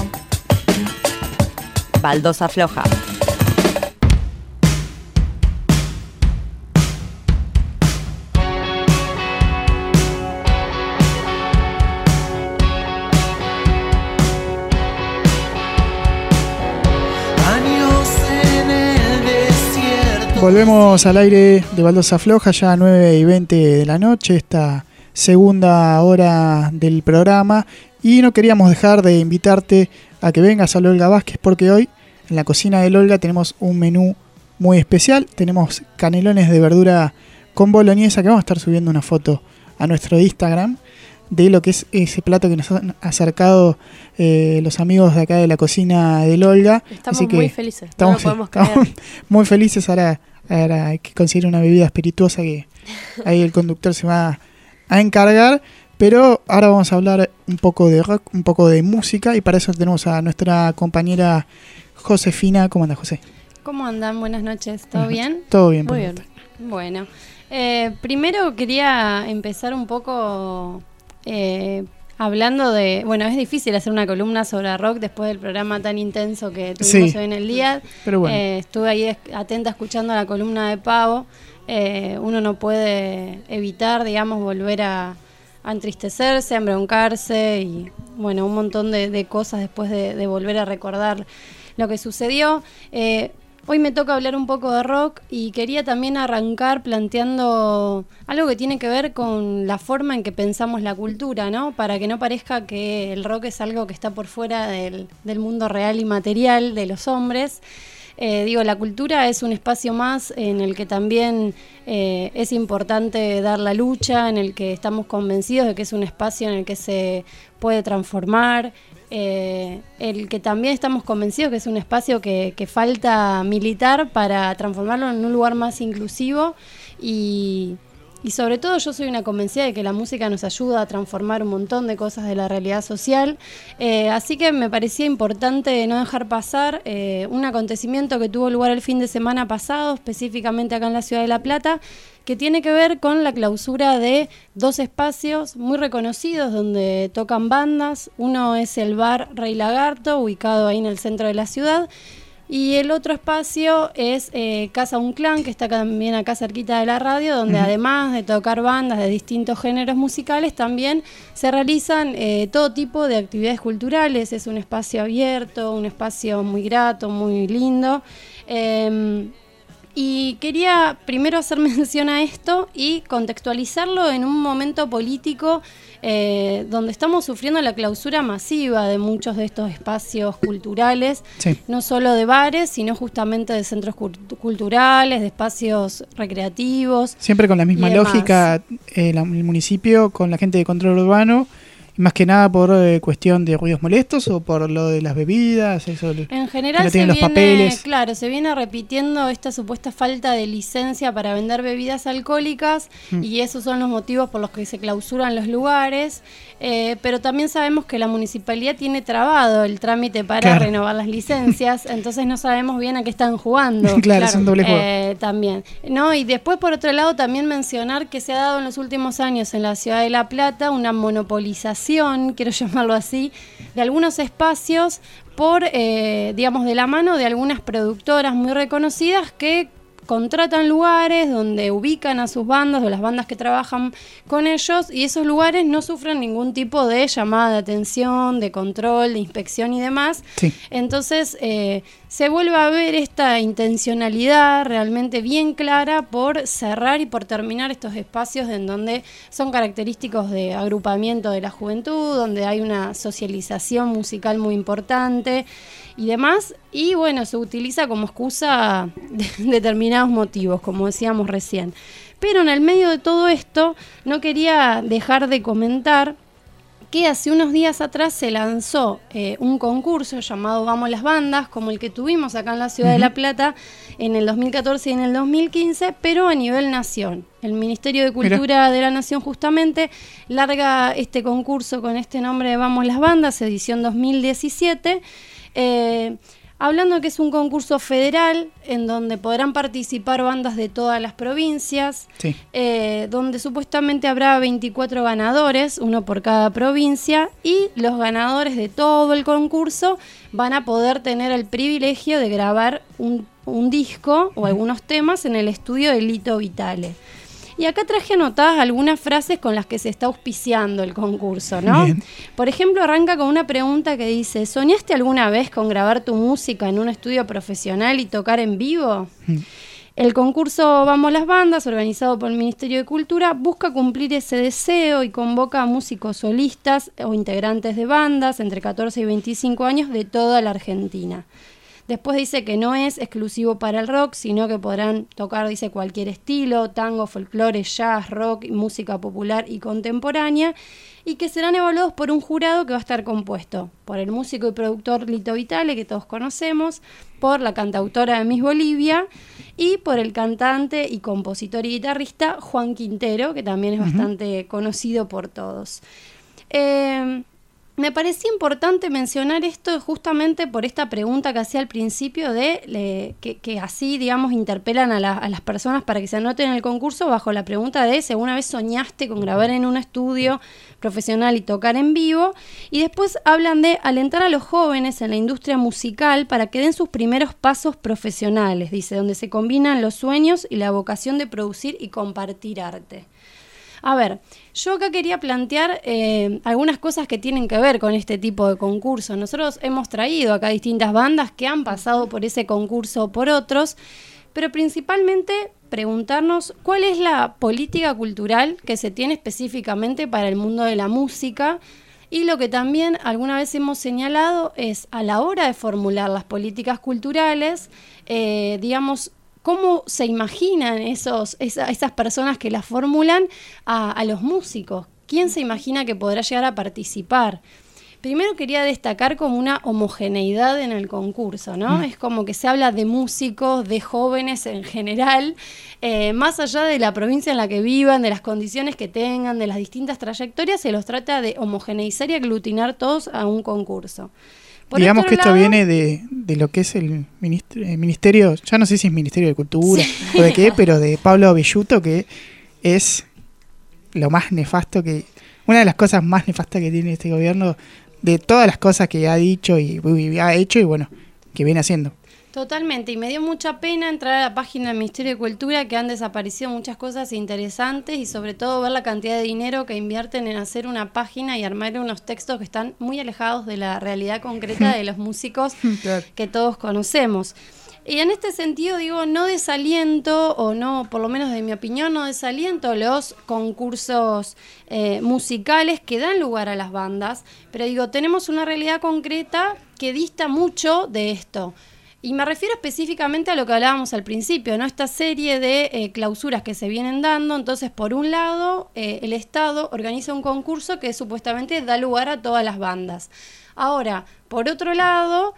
Baldosa Floja. Volvemos al aire de Baldosa Floja, ya a 9:20 de la noche, esta segunda hora del programa. Y no queríamos dejar de invitarte a que vengas a Olga Vázquez, porque hoy en la cocina de Olga tenemos un menú muy especial. Tenemos canelones de verdura con boloñesa, que vamos a estar subiendo una foto a nuestro Instagram. de lo que es ese plato que nos han acercado los amigos de acá de la cocina del Olga. Estamos Así que muy felices, no lo podemos creer. Estamos muy felices. Ahora hay que conseguir una bebida espirituosa que ahí el conductor se va a encargar. Pero ahora vamos a hablar un poco de rock, un poco de música, y para eso tenemos a nuestra compañera Josefina. ¿Cómo anda, José? ¿Cómo andan? Buenas noches. ¿Todo bien? Todo bien. Muy bien. Bueno, primero quería empezar un poco hablando de... Bueno, es difícil hacer una columna sobre rock después del programa tan intenso que tuvimos hoy en el día. Pero bueno. Estuve ahí atenta escuchando la columna de Pavo. Uno no puede evitar, digamos, volver a entristecerse, a embroncarse y, bueno, un montón de cosas después de volver a recordar lo que sucedió. Hoy me toca hablar un poco de rock y quería también arrancar planteando algo que tiene que ver con la forma en que pensamos la cultura, ¿no? Para que no parezca que el rock es algo que está por fuera del mundo real y material de los hombres. La cultura es un espacio más en el que también es importante dar la lucha, en el que estamos convencidos de que es un espacio en el que se puede transformar, el que también estamos convencidos que es un espacio que falta militar para transformarlo en un lugar más inclusivo y sobre todo yo soy una convencida de que la música nos ayuda a transformar un montón de cosas de la realidad social, así que me parecía importante no dejar pasar un acontecimiento que tuvo lugar el fin de semana pasado, específicamente acá en la ciudad de La Plata, que tiene que ver con la clausura de 2 espacios muy reconocidos donde tocan bandas. Uno es el bar Rey Lagarto, ubicado ahí en el centro de la ciudad, y el otro espacio es Casa Un Clan, que está también acá cerquita de la radio, donde además de tocar bandas de distintos géneros musicales, también se realizan todo tipo de actividades culturales. Es un espacio abierto, un espacio muy grato, muy lindo. Y quería primero hacer mención a esto y contextualizarlo en un momento político donde estamos sufriendo la clausura masiva de muchos de estos espacios culturales, no solo de bares, sino justamente de centros culturales, de espacios recreativos. Siempre con la misma lógica, el municipio con la gente de control urbano, más que nada por cuestión de ruidos molestos o por lo de las bebidas, eso. En general no tienen los papeles. Claro, se viene repitiendo esta supuesta falta de licencia para vender bebidas alcohólicas y esos son los motivos por los que se clausuran los lugares, pero también sabemos que la municipalidad tiene trabado el trámite para renovar las licencias, entonces no sabemos bien a qué están jugando. Claro, es un doble juego. También, ¿no? Y después, por otro lado, también mencionar que se ha dado en los últimos años en la ciudad de La Plata una monopolización, quiero llamarlo así, de algunos espacios por, digamos, de la mano de algunas productoras muy reconocidas que contratan lugares donde ubican a sus bandas o las bandas que trabajan con ellos, y esos lugares no sufren ningún tipo de llamada de atención, de control, de inspección y demás. Entonces se vuelve a ver esta intencionalidad realmente bien clara por cerrar y por terminar estos espacios en donde son característicos de agrupamiento de la juventud, donde hay una socialización musical muy importante y demás, y bueno, se utiliza como excusa determinados motivos, como decíamos recién. Pero en el medio de todo esto, no quería dejar de comentar que hace unos días atrás se lanzó un concurso llamado Vamos las Bandas, como el que tuvimos acá en la ciudad de La Plata en el 2014 y en el 2015, pero a nivel nación. El Ministerio de Cultura de la Nación justamente larga este concurso con este nombre de Vamos las Bandas, edición 2017, hablando que es un concurso federal en donde podrán participar bandas de todas las provincias, donde supuestamente habrá 24 ganadores, uno por cada provincia, y los ganadores de todo el concurso van a poder tener el privilegio de grabar un disco o algunos temas en el estudio de Lito Vitale. Y acá traje anotadas algunas frases con las que se está auspiciando el concurso, ¿no? Bien. Por ejemplo, arranca con una pregunta que dice: ¿soñaste alguna vez con grabar tu música en un estudio profesional y tocar en vivo? El concurso Vamos las Bandas, organizado por el Ministerio de Cultura, busca cumplir ese deseo y convoca a músicos solistas o integrantes de bandas entre 14 y 25 años de toda la Argentina. Después dice que no es exclusivo para el rock, sino que podrán tocar, dice, cualquier estilo, tango, folclore, jazz, rock, música popular y contemporánea, y que serán evaluados por un jurado que va a estar compuesto por el músico y productor Lito Vitale, que todos conocemos, por la cantautora de Miss Bolivia y por el cantante y compositor y guitarrista Juan Quintero, que también es bastante conocido por todos. Me parecía importante mencionar esto justamente por esta pregunta que hacía al principio de que así, digamos, interpelan a las personas para que se anoten en el concurso bajo la pregunta de si alguna vez soñaste con grabar en un estudio profesional y tocar en vivo. Y después hablan de alentar a los jóvenes en la industria musical para que den sus primeros pasos profesionales, dice, donde se combinan los sueños y la vocación de producir y compartir arte. A ver, yo acá quería plantear algunas cosas que tienen que ver con este tipo de concurso. Nosotros hemos traído acá distintas bandas que han pasado por ese concurso o por otros, pero principalmente preguntarnos cuál es la política cultural que se tiene específicamente para el mundo de la música. Y lo que también alguna vez hemos señalado es, a la hora de formular las políticas culturales, digamos, ¿cómo se imaginan esas personas que las formulan a los músicos? ¿Quién se imagina que podrá llegar a participar? Primero quería destacar como una homogeneidad en el concurso, ¿no? Es como que se habla de músicos, de jóvenes en general, más allá de la provincia en la que vivan, de las condiciones que tengan, de las distintas trayectorias, se los trata de homogeneizar y aglutinar todos a un concurso. Por digamos que esto lado, viene de lo que es el ministerio, ya no sé si es Ministerio de Cultura o de qué, pero de Pablo Velluto, que es lo más nefasto una de las cosas más nefastas que tiene este gobierno, de todas las cosas que ha dicho y ha hecho y bueno, que viene haciendo. Totalmente, y me dio mucha pena entrar a la página del Ministerio de Cultura, que han desaparecido muchas cosas interesantes y sobre todo ver la cantidad de dinero que invierten en hacer una página y armar unos textos que están muy alejados de la realidad concreta de los músicos que todos conocemos. Y en este sentido digo, no desaliento, o no, por lo menos de mi opinión, no desaliento los concursos musicales que dan lugar a las bandas, pero digo, tenemos una realidad concreta que dista mucho de esto. Y me refiero específicamente a lo que hablábamos al principio, ¿no? Esta serie de clausuras que se vienen dando. Entonces, por un lado, el Estado organiza un concurso que supuestamente da lugar a todas las bandas. Ahora, por otro lado,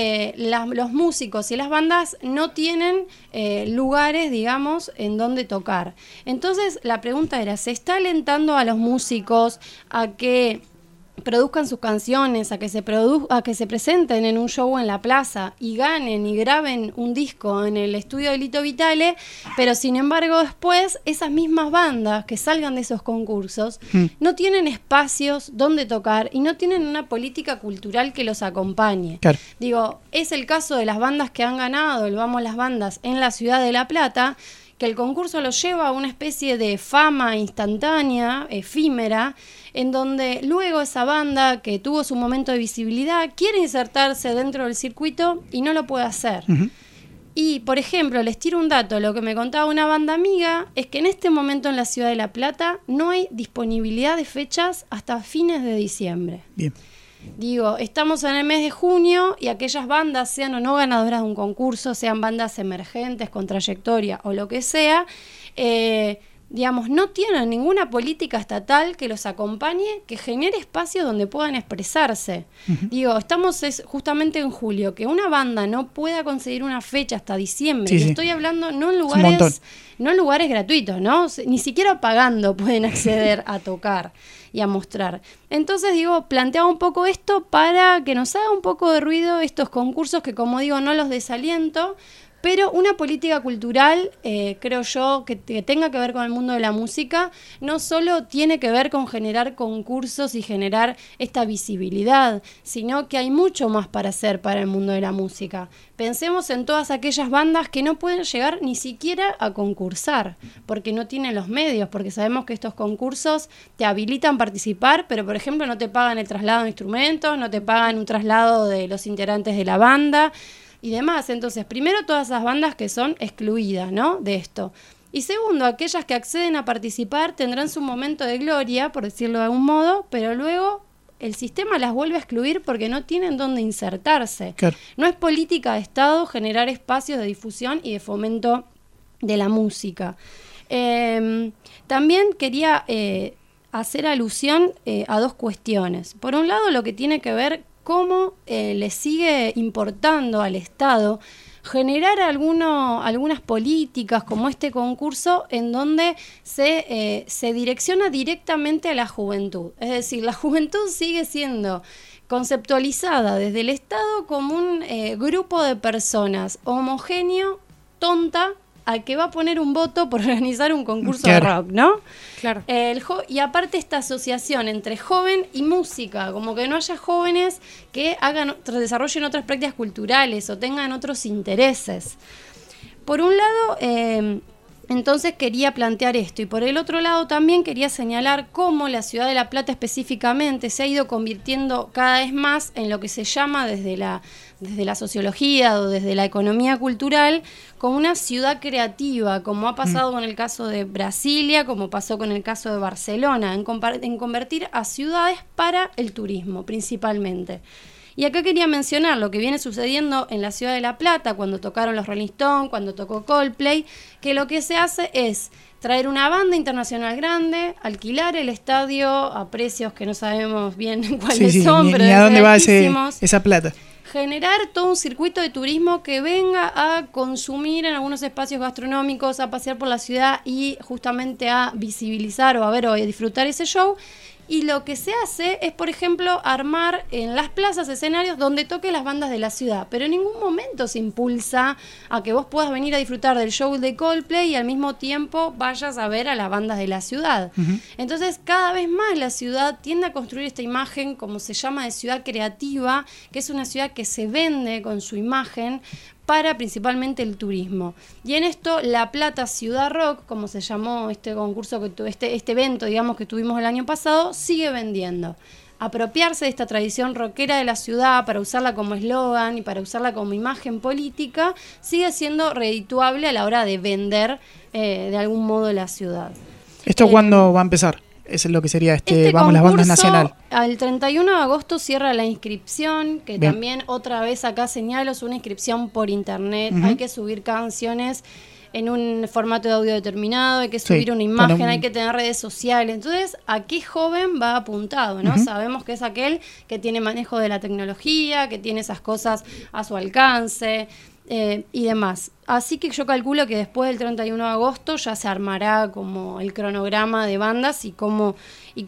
los músicos y las bandas no tienen lugares, digamos, en donde tocar. Entonces, la pregunta era, ¿se está alentando a los músicos a que produzcan sus canciones, a que se presenten en un show en la plaza y ganen y graben un disco en el estudio de Lito Vitale, pero sin embargo después esas mismas bandas que salgan de esos concursos no tienen espacios donde tocar y no tienen una política cultural que los acompañe? Claro. Digo, es el caso de las bandas que han ganado el Vamos las Bandas en la ciudad de La Plata, que el concurso los lleva a una especie de fama instantánea, efímera, en donde luego esa banda que tuvo su momento de visibilidad quiere insertarse dentro del circuito y no lo puede hacer. Y, por ejemplo, les tiro un dato, lo que me contaba una banda amiga es que en este momento en la ciudad de La Plata no hay disponibilidad de fechas hasta fines de diciembre. Bien. Digo, estamos en el mes de junio y aquellas bandas, sean o no ganadoras de un concurso, sean bandas emergentes, con trayectoria o lo que sea, digamos, no tienen ninguna política estatal que los acompañe, que genere espacios donde puedan expresarse. Digo, estamos justamente en julio, que una banda no pueda conseguir una fecha hasta diciembre, y estoy hablando no en lugares gratuitos, ¿no? Ni siquiera pagando pueden acceder a tocar y a mostrar. Entonces, digo, planteaba un poco esto para que nos haga un poco de ruido estos concursos que, como digo, no los desaliento, pero una política cultural, creo yo, que tenga que ver con el mundo de la música, no solo tiene que ver con generar concursos y generar esta visibilidad, sino que hay mucho más para hacer para el mundo de la música. Pensemos en todas aquellas bandas que no pueden llegar ni siquiera a concursar, porque no tienen los medios, porque sabemos que estos concursos te habilitan participar, pero por ejemplo no te pagan el traslado de instrumentos, no te pagan un traslado de los integrantes de la banda y demás. Entonces, primero, todas esas bandas que son excluidas, ¿no?, de esto. Y segundo, aquellas que acceden a participar tendrán su momento de gloria, por decirlo de algún modo, pero luego el sistema las vuelve a excluir porque no tienen dónde insertarse. Claro. No es política de Estado generar espacios de difusión y de fomento de la música. También quería hacer alusión a dos cuestiones. Por un lado, lo que tiene que ver cómo le sigue importando al Estado generar algunas políticas como este concurso en donde se direcciona directamente a la juventud. Es decir, la juventud sigue siendo conceptualizada desde el Estado como un grupo de personas homogéneo, tonta, al que va a poner un voto por organizar un concurso de rock, ¿no? Claro. Y aparte esta asociación entre joven y música, como que no haya jóvenes que desarrollen otras prácticas culturales o tengan otros intereses. Por un lado, entonces quería plantear esto, y por el otro lado también quería señalar cómo la ciudad de La Plata específicamente se ha ido convirtiendo cada vez más en lo que se llama desde la sociología o desde la economía cultural como una ciudad creativa, como ha pasado con el caso de Brasilia, como pasó con el caso de Barcelona, en convertir a ciudades para el turismo principalmente. Y acá quería mencionar lo que viene sucediendo en la ciudad de La Plata, cuando tocaron los Rolling Stones, cuando tocó Coldplay, que lo que se hace es traer una banda internacional grande, alquilar el estadio a precios que no sabemos bien cuáles son, pero ni a dónde va altísimos, esa plata. generar todo un circuito de turismo que venga a consumir en algunos espacios gastronómicos, a pasear por la ciudad y justamente a visibilizar o a ver o a disfrutar ese show. Y lo que se hace es, por ejemplo, armar en las plazas escenarios donde toquen las bandas de la ciudad, pero en ningún momento se impulsa a que vos puedas venir a disfrutar del show de Coldplay y al mismo tiempo vayas a ver a las bandas de la ciudad. Entonces, cada vez más la ciudad tiende a construir esta imagen, como se llama, de ciudad creativa, que es una ciudad que se vende con su imagen para principalmente el turismo. Y en esto, La Plata Ciudad Rock, como se llamó este concurso, este evento, digamos, que tuvimos el año pasado, sigue vendiendo. Apropiarse de esta tradición rockera de la ciudad para usarla como eslogan y para usarla como imagen política, sigue siendo redituable a la hora de vender de algún modo la ciudad. ¿Esto cuándo va a empezar? Eso es lo que sería vamos, las bandas nacional. Al 31 de agosto cierra la inscripción, que bien. También otra vez acá señalo, es una inscripción por internet. Hay que subir canciones en un formato de audio determinado, hay que subir una imagen, hay que tener redes sociales. Entonces, ¿a qué joven va apuntado? ¿No? Sabemos que es aquel que tiene manejo de la tecnología, que tiene esas cosas a su alcance y demás. Así que yo calculo que después del 31 de agosto ya se armará como el cronograma de bandas y cómo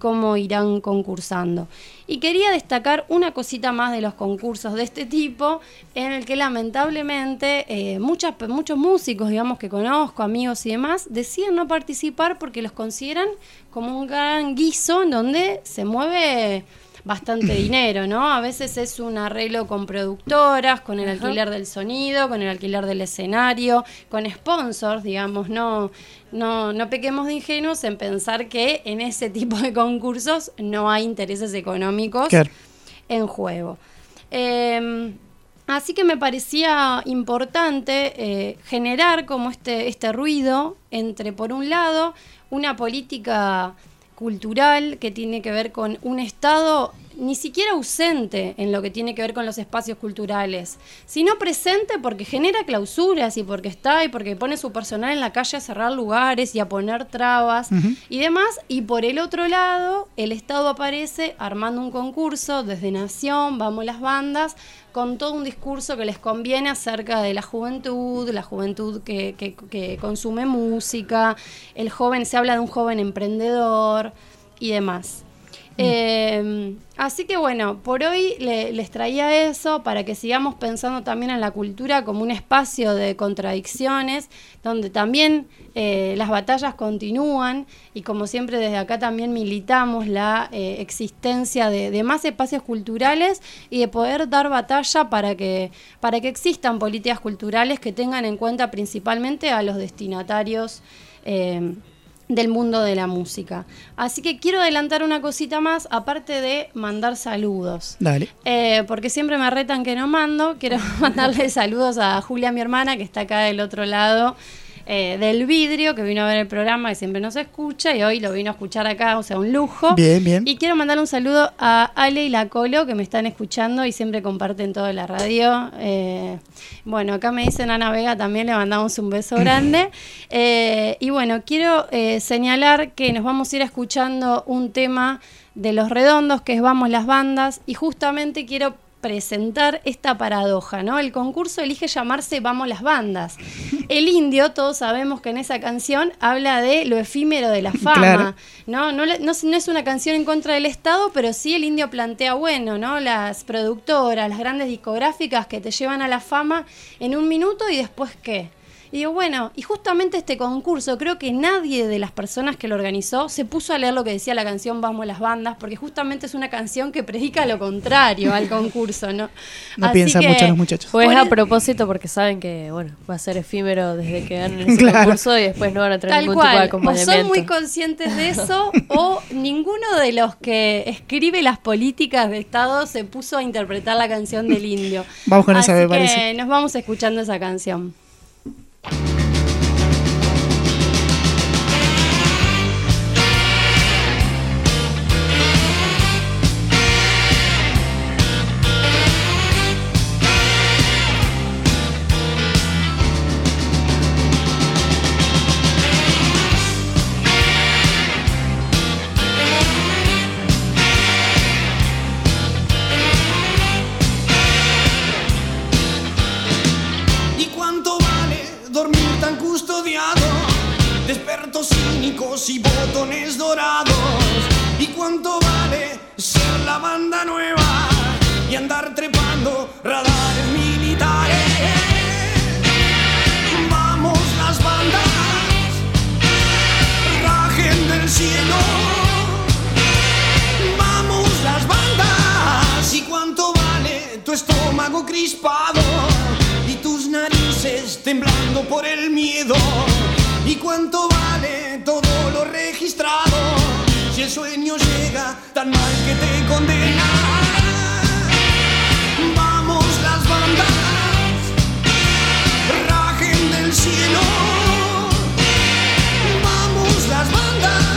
irán concursando. Y quería destacar una cosita más de los concursos de este tipo, en el que lamentablemente muchos músicos, digamos, que conozco, amigos y demás, deciden no participar porque los consideran como un gran guiso en donde se mueve bastante dinero, ¿no? A veces es un arreglo con productoras, con el alquiler del sonido, con el alquiler del escenario, con sponsors, digamos, no pequemos de ingenuos en pensar que en ese tipo de concursos no hay intereses económicos en juego. Así que me parecía importante generar como este ruido entre, por un lado, una política cultural que tiene que ver con un Estado ni siquiera ausente en lo que tiene que ver con los espacios culturales, sino presente porque genera clausuras y porque pone su personal en la calle a cerrar lugares y a poner trabas y demás. Y por el otro lado, el Estado aparece armando un concurso desde Nación, vamos las bandas, con todo un discurso que les conviene acerca de la juventud que consume música, el joven, se habla de un joven emprendedor y demás. Así que bueno, por hoy les traía eso para que sigamos pensando también en la cultura como un espacio de contradicciones, donde también las batallas continúan y como siempre desde acá también militamos la existencia de más espacios culturales y de poder dar batalla para que existan políticas culturales que tengan en cuenta principalmente a los destinatarios del mundo de la música. Así que quiero adelantar una cosita más, aparte de mandar saludos. Dale. Porque siempre me retan que no mando. Quiero mandarle saludos a Julia, mi hermana, que está acá del otro lado, del Vidrio, que vino a ver el programa, que siempre nos escucha, y hoy lo vino a escuchar acá, o sea, un lujo. Bien, bien. Y quiero mandar un saludo a Ale y la Colo, que me están escuchando y siempre comparten todo en la radio. Bueno, acá me dicen Ana Vega, también le mandamos un beso grande. Y bueno, quiero señalar que nos vamos a ir escuchando un tema de Los Redondos, que es Vamos las Bandas, y justamente quiero presentar esta paradoja, ¿no? El concurso elige llamarse Vamos las Bandas. El Indio, todos sabemos que en esa canción habla de lo efímero de la fama, claro. No es una canción en contra del Estado, pero sí el Indio plantea, bueno, ¿no? Las productoras, las grandes discográficas que te llevan a la fama en un minuto y después ¿qué? Y digo, bueno, y justamente este concurso, creo que nadie de las personas que lo organizó se puso a leer lo que decía la canción Vamos las Bandas, porque justamente es una canción que predica lo contrario al concurso, ¿no? No piensan mucho los muchachos. Pues a propósito, porque saben que, bueno, va a ser efímero desde que ganen ese concurso y después no van a tener ningún tipo de acompañamiento. O son muy conscientes de eso, o ninguno de los que escribe las políticas de Estado se puso a interpretar la canción del Indio. Vamos con esa, me parece. parece. Así que nos vamos escuchando esa canción. de expertos cínicos y botones dorados. ¿Y cuánto vale ser la banda nueva y andar trepando radares militares? Vamos las bandas, rajen del cielo. Vamos las bandas. ¿Y cuánto vale tu estómago crispado y tus narices temblando por el miedo? ¿Y cuánto vale todo lo registrado si el sueño llega tan mal que te condena? Vamos las bandas, rajen del cielo. Vamos las bandas.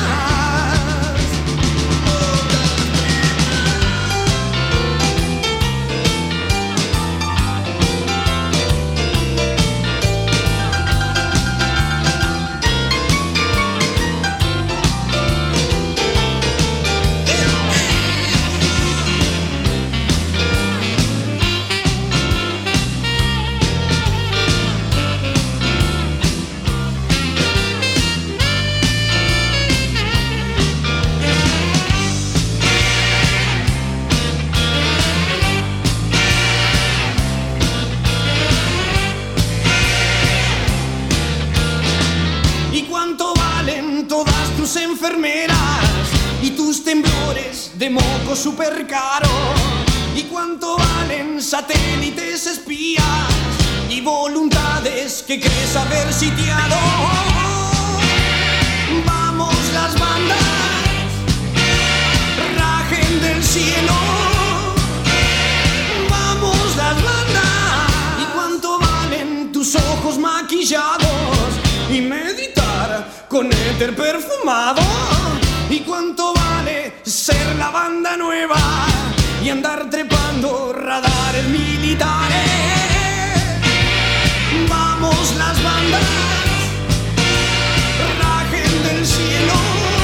Enfermeras y tus temblores de moco super caro. ¿Y cuánto valen satélites espías y voluntades que crees haber sitiado? Vamos las bandas, rajen del cielo. Vamos las bandas. ¿Y cuánto valen tus ojos maquillados y meditar con éter perfumado? ¿Y cuánto vale ser la banda nueva y andar trepando radares militares? Vamos las bandas, rajen del cielo.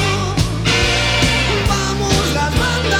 Vamos las bandas.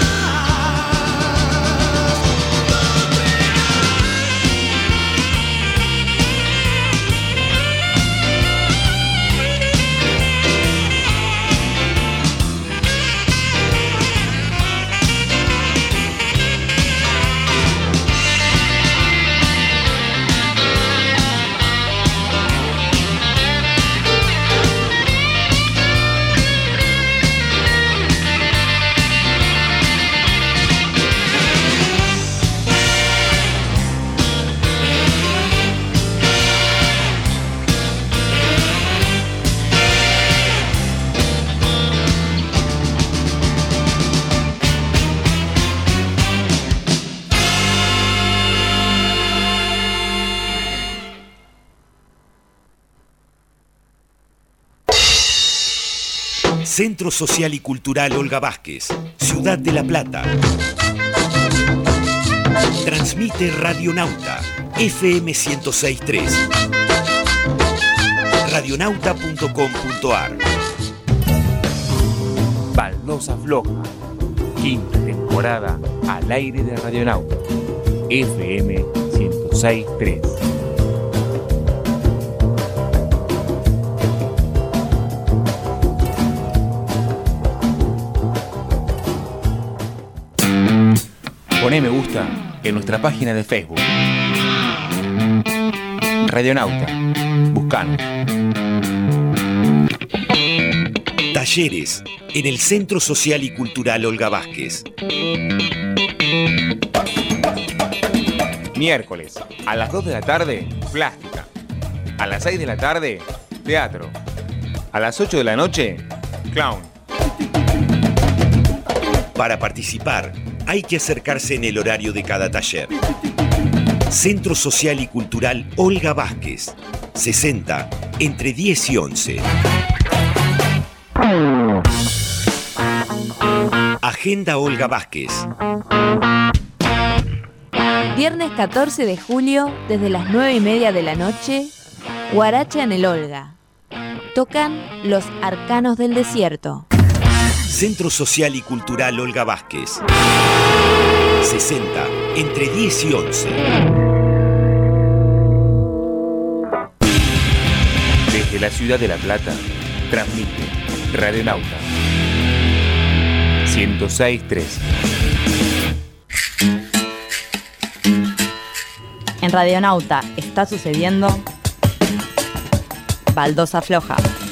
Centro Social y Cultural Olga Vázquez, Ciudad de La Plata. Transmite Radionauta, FM 106.3. Radionauta.com.ar. Baldosa Floja, quinta temporada al aire de Radionauta, FM 106.3. Poné me gusta en nuestra página de Facebook. Radionauta. Buscanos. Talleres en el Centro Social y Cultural Olga Vázquez. Miércoles, a las 2 de la tarde, plástica. A las 6 de la tarde, teatro. A las 8 de la noche, clown. Para participar, hay que acercarse en el horario de cada taller. Centro Social y Cultural Olga Vázquez, 60, entre 10 y 11. Agenda Olga Vázquez. Viernes 14 de julio, desde las 9:30 de la noche, Guaracha en el Olga. Tocan Los Arcanos del Desierto. Centro Social y Cultural Olga Vázquez, 60, entre 10 y 11. Desde la ciudad de La Plata, transmite Radionauta 106.3. En Radionauta está sucediendo Baldosa Floja.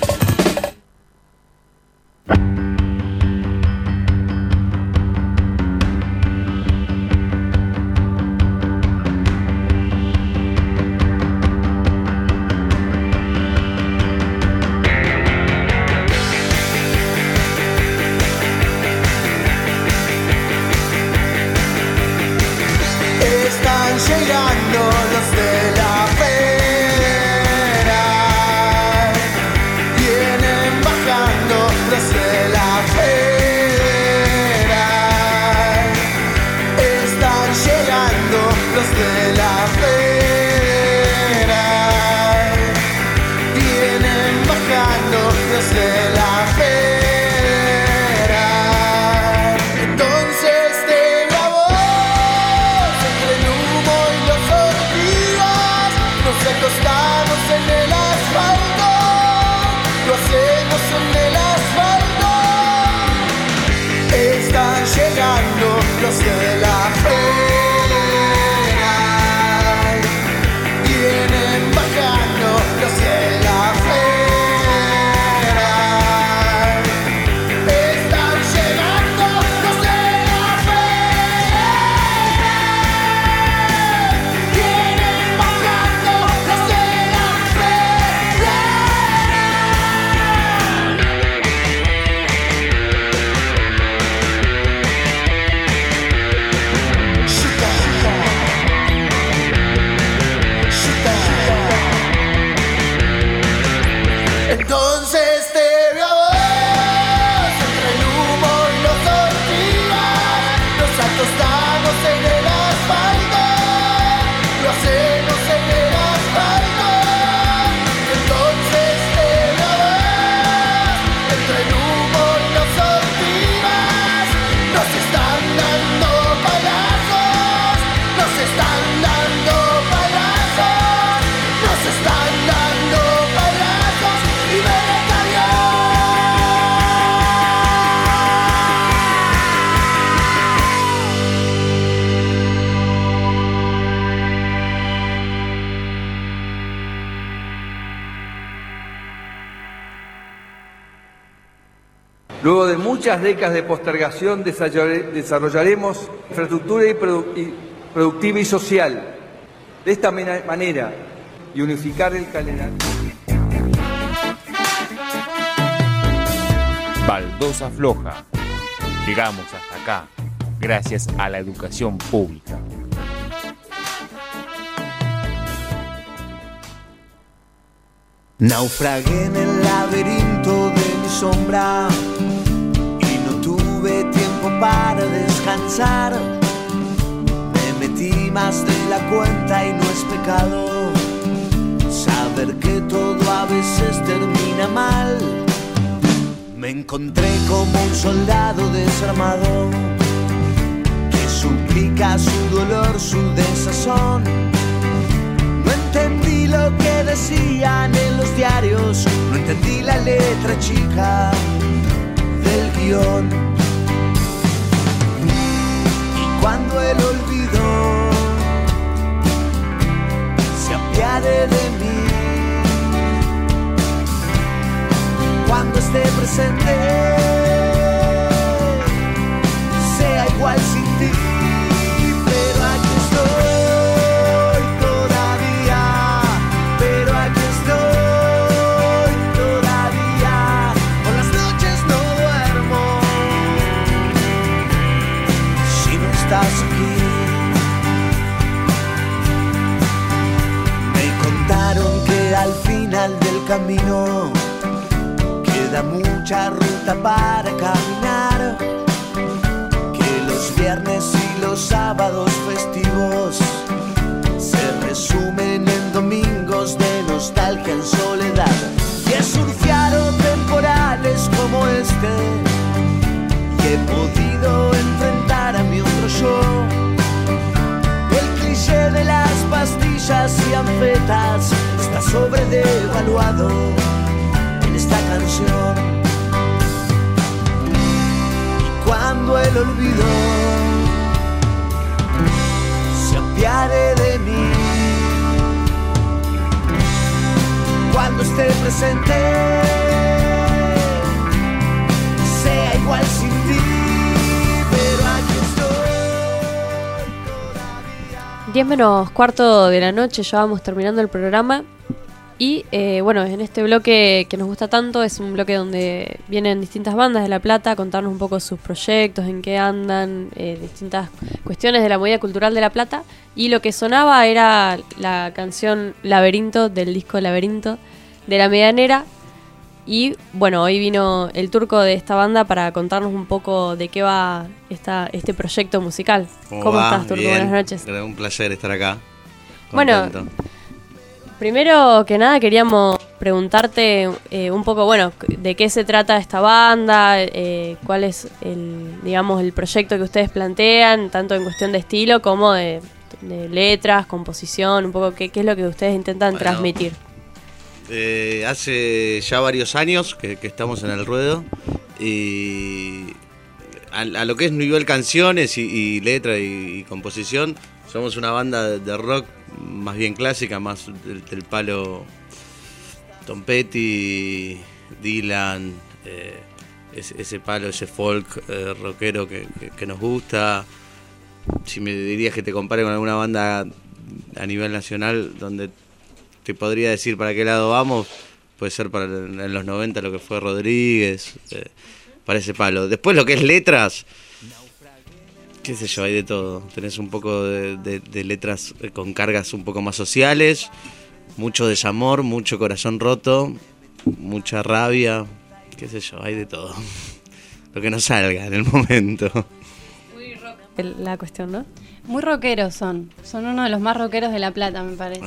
Luego de muchas décadas de postergación desarrollaremos infraestructura productiva y social. De esta manera, y unificar el calendario. Baldosa Floja. Llegamos hasta acá gracias a la educación pública. Naufragué en el laberinto de mi sombra, para descansar. Me metí más de la cuenta y no es pecado saber que todo a veces termina mal. Me encontré como un soldado desarmado que suplica su dolor, su desazón. No entendí lo que decían en los diarios, no entendí la letra chica del guión. Y cuando el olvido se apiade de mí, cuando esté presente sea igual sin ti, pero aquí estoy todavía, pero aquí estoy todavía, por las noches no duermo si no estás aquí. Me contaron que al final del camino queda mucha ruta para caminar, que los viernes y los sábados festivos se resumen en domingos de nostalgia en soledad. Y he surfeado temporales como este y he podido enfrentar a mi otro yo. El cliché de las pastillas y anfetas está sobredevaluado esta canción. Y cuando el olvido se apiade de mí, cuando esté presente sea igual sin ti, pero aquí estoy todavía. 10 menos cuarto de la noche, ya vamos terminando el programa. Y bueno, en este bloque que nos gusta tanto, es un bloque donde vienen distintas bandas de La Plata a contarnos un poco sus proyectos, en qué andan, distintas cuestiones de la movida cultural de La Plata. Y lo que sonaba era la canción Laberinto, del disco Laberinto, de La Medianera. Y bueno, hoy vino el Turco de esta banda para contarnos un poco de qué va este proyecto musical. ¿Cómo estás, Turco? Bien. Buenas noches. Un placer estar acá. Bueno, primero que nada queríamos preguntarte un poco, bueno, de qué se trata esta banda, cuál es el proyecto que ustedes plantean, tanto en cuestión de estilo como de letras, composición, un poco qué es lo que ustedes intentan transmitir. Hace ya varios años que estamos en el ruedo y a lo que es nivel canciones y letra y composición, somos una banda de rock más bien clásica, más del palo Tom Petty, Dylan, ese palo, ese folk rockero que nos gusta. Si me dirías que te compare con alguna banda a nivel nacional donde te podría decir para qué lado vamos, puede ser en los 90 lo que fue Rodríguez, para ese palo. Después lo que es letras, qué sé yo, hay de todo. Tenés un poco de letras con cargas un poco más sociales, mucho desamor, mucho corazón roto, mucha rabia, qué sé yo, hay de todo. Lo que nos salga en el momento. Muy rock la cuestión, ¿no? Muy rockeros son uno de los más rockeros de La Plata, me parece.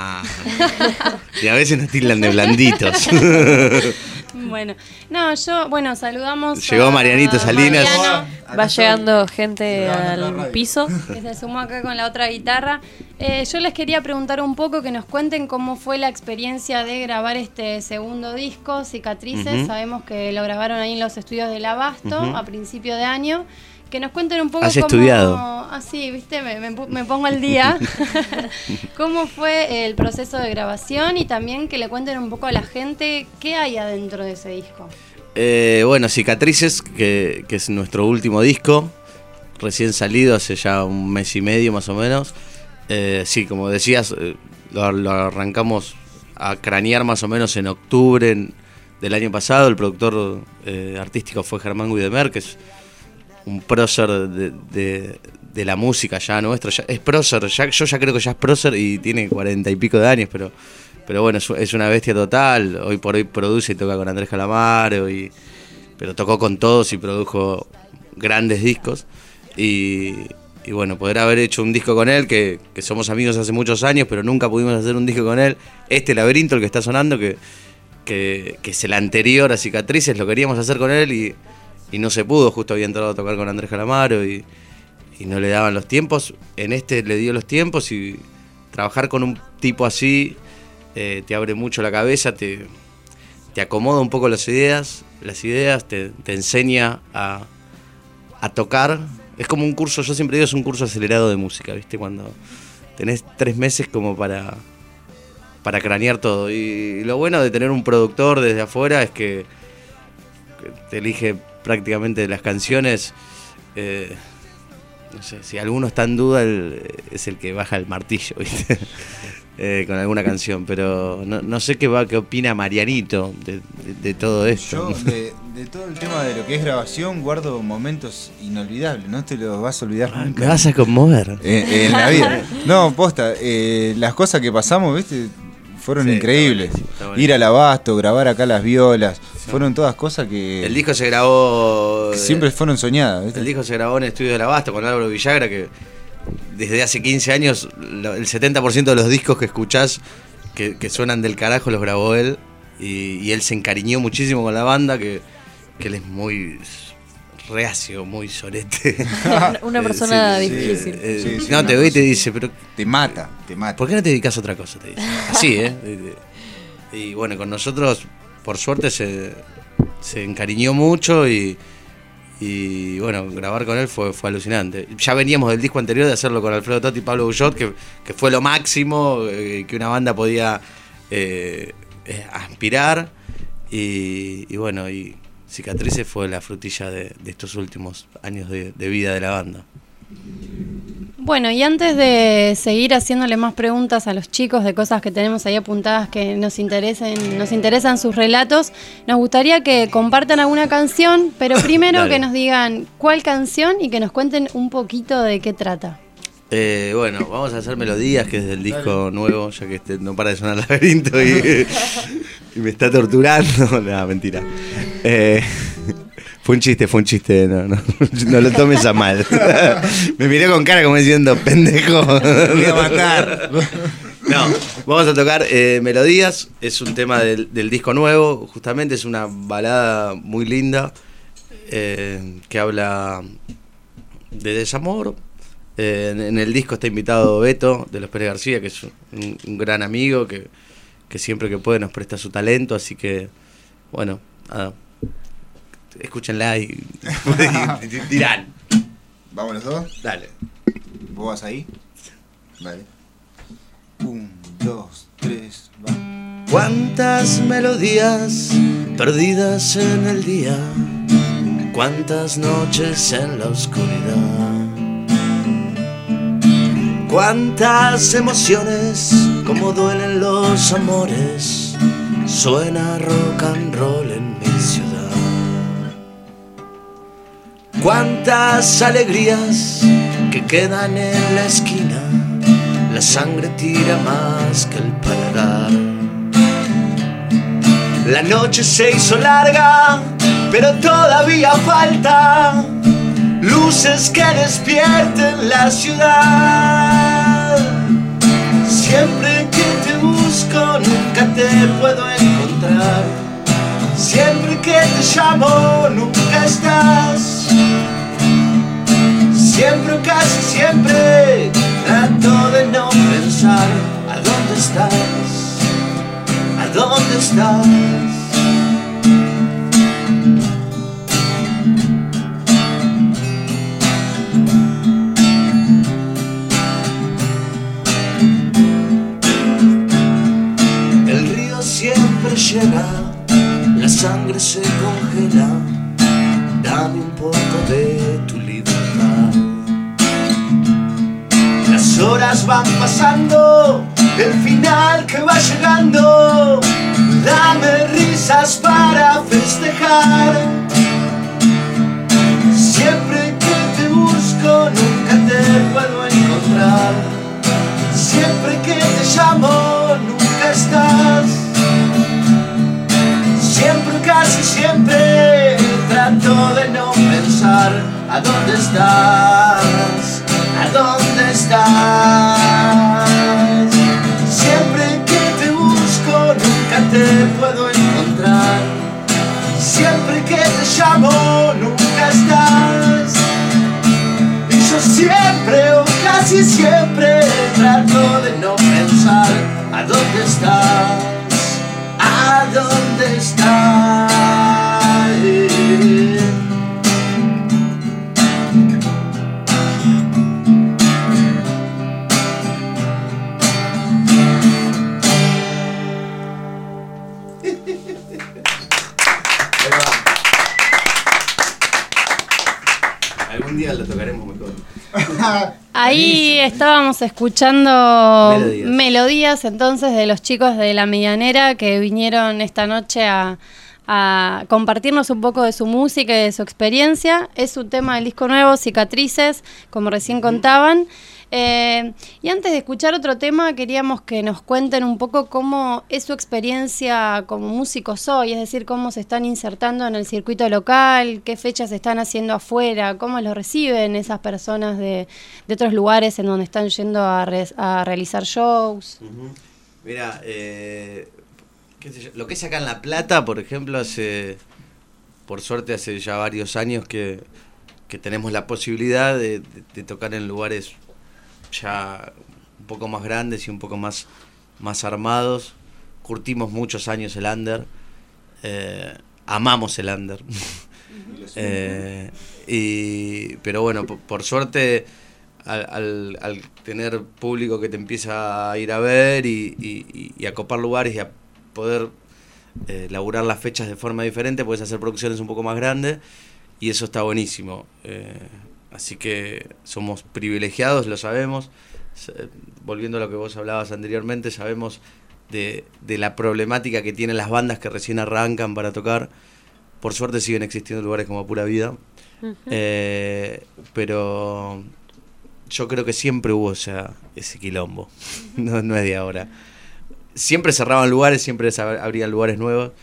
Y a veces nos tildan de blanditos. Bueno, saludamos. Llegó Marianito Salinas. Mariano, va llegando gente al piso. Que se sumó acá con la otra guitarra. Yo les quería preguntar un poco, que nos cuenten cómo fue la experiencia de grabar este segundo disco, Cicatrices. Sabemos que lo grabaron ahí en los estudios del Abasto a principio de año. Que nos cuenten un poco ¿Has estudiado? Sí, viste, me pongo al día. ¿Cómo fue el proceso de grabación? Y también que le cuenten un poco a la gente qué hay adentro de ese disco. Bueno, Cicatrices, que es nuestro último disco, recién salido hace ya un mes y medio más o menos. Sí, como decías, lo arrancamos a cranear más o menos en octubre del año pasado. El productor artístico fue Germán Guidemer, que es un prócer de la música ya nuestro. Ya es prócer, yo ya creo que ya es prócer y tiene 40 y pico de años, pero bueno, es una bestia total. Hoy por hoy produce y toca con Andrés Calamaro, pero tocó con todos y produjo grandes discos. Y bueno, poder haber hecho un disco con él, que somos amigos hace muchos años, pero nunca pudimos hacer un disco con él. Este Laberinto, el que está sonando, que es el anterior a Cicatrices, lo queríamos hacer con él y no se pudo. Justo había entrado a tocar con Andrés Calamaro y no le daban los tiempos. En este le dio los tiempos, y trabajar con un tipo así te abre mucho la cabeza, te acomoda un poco las ideas, te enseña a tocar. Es como un curso, yo siempre digo, es un curso acelerado de música, ¿viste? Cuando tenés 3 meses como para cranear todo. Y lo bueno de tener un productor desde afuera es que te elige prácticamente las canciones. No sé, si alguno está en duda, es el que baja el martillo, ¿viste? Con alguna canción, pero no sé qué opina Marianito de todo esto. Yo de todo el tema de lo que es grabación guardo momentos inolvidables, no te los vas a olvidar nunca. Me vas a conmover. En la vida. No, posta, las cosas que pasamos, ¿viste? Fueron increíbles. Está bueno. Ir al Abasto, grabar acá las violas, fueron todas cosas que... El disco se grabó... Siempre fueron soñadas, ¿viste? El disco se grabó en el estudio del Abasto con Álvaro Villagra, que desde hace 15 años el 70% de los discos que escuchás que suenan del carajo los grabó él, y él se encariñó muchísimo con la banda, que él es muy reacio, muy sorete. Una persona difícil. No, te ve y te dice, pero... Te mata. ¿Por qué no te dedicas a otra cosa? Te dice. Así, Y bueno, con nosotros, por suerte, se encariñó mucho y bueno, grabar con él fue alucinante. Ya veníamos del disco anterior de hacerlo con Alfredo Totti y Pablo Bullot, que fue lo máximo que una banda podía aspirar. Y bueno, y Cicatrices fue la frutilla de estos últimos años de vida de la banda. Bueno, y antes de seguir haciéndole más preguntas a los chicos de cosas que tenemos ahí apuntadas que nos interesan sus relatos, nos gustaría que compartan alguna canción, pero primero que nos digan cuál canción y que nos cuenten un poquito de qué trata. Bueno, vamos a hacer Melodías, que es del disco nuevo, ya que no para de sonar Laberinto y me está torturando. No, mentira. Fue un chiste, no lo tomes a mal. Me miré con cara como diciendo, pendejo. Me voy a matar. No, vamos a tocar Melodías, es un tema del disco nuevo, justamente es una balada muy linda que habla de desamor. En el disco está invitado Beto de los Pérez García, que es un gran amigo que siempre que puede nos presta su talento, así que bueno, escúchenla y dirán. ¿Vamos los dos? Dale. ¿Vos vas ahí? Vale. 1, 2, 3, va. Cuántas melodías perdidas en el día, cuántas noches en la oscuridad, cuántas emociones, cómo duelen los amores, suena rock and roll en mi ciudad. Cuántas alegrías que quedan en la esquina, la sangre tira más que el paladar. La noche se hizo larga, pero todavía falta luces que despierten la ciudad. Siempre que te busco nunca te puedo encontrar, siempre que te llamo nunca estás. Siempre o casi siempre trato de no pensar a dónde estás, a dónde estás. El río siempre llega, la sangre se congela, dame un poco de tu libertad. Las horas van pasando, el final que va llegando, dame risas para festejar. Siempre que te busco nunca te puedo encontrar, siempre que te llamo nunca estás. Siempre, casi siempre, trato de no pensar ¿A dónde estás? ¿A dónde estás? Siempre que te busco nunca te puedo encontrar. Siempre que te llamo nunca estás. Y yo siempre o casi siempre trato de no pensar. ¿A dónde estás? ¿A dónde estás? Algún día lo tocaremos mejor. Ahí estábamos escuchando Melodías. melodías entonces de los chicos de La Medianera que vinieron esta noche a compartirnos un poco de su música y de su experiencia. Es un tema del disco nuevo, Cicatrices, como recién contaban. Y antes de escuchar otro tema, queríamos que nos cuenten un poco cómo es su experiencia como músicos hoy, es decir, cómo se están insertando en el circuito local, qué fechas están haciendo afuera, cómo lo reciben esas personas de otros lugares en donde están yendo a realizar shows. Mira, qué sé yo, lo que es acá en La Plata, por ejemplo, por suerte hace ya varios años que tenemos la posibilidad de tocar en lugares ya un poco más grandes y un poco más armados. Curtimos muchos años el under, amamos el under. Pero bueno, por suerte al tener público que te empieza a ir a ver y a copar lugares y a poder laburar las fechas de forma diferente, puedes hacer producciones un poco más grandes y eso está buenísimo. Así que somos privilegiados, lo sabemos. Volviendo a lo que vos hablabas anteriormente, sabemos de la problemática que tienen las bandas que recién arrancan para tocar. Por suerte siguen existiendo lugares como Pura Vida. Pero yo creo que siempre hubo ese quilombo. No es de ahora. Siempre cerraban lugares, siempre abrían lugares nuevos.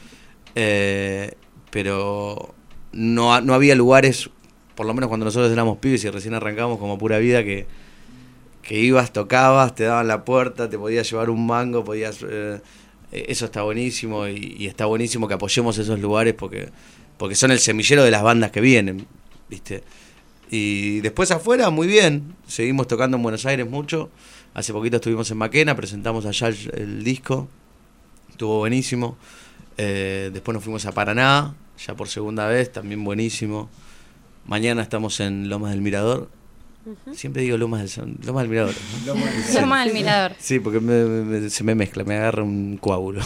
Pero no había lugares, por lo menos cuando nosotros éramos pibes y recién arrancamos como Pura Vida, que ibas, tocabas, te daban la puerta, te podías llevar un mango, podías... eso está buenísimo y está buenísimo que apoyemos esos lugares porque son el semillero de las bandas que vienen, ¿viste? Y después afuera, muy bien, seguimos tocando en Buenos Aires mucho. Hace poquito estuvimos en Maquena, presentamos allá el disco, estuvo buenísimo. Después nos fuimos a Paraná, ya por segunda vez, también buenísimo. Mañana estamos en Lomas del Mirador. Siempre digo Lomas del Mirador, ¿no? Lomas del Mirador. Sí, porque se me mezcla, me agarra un coágulo.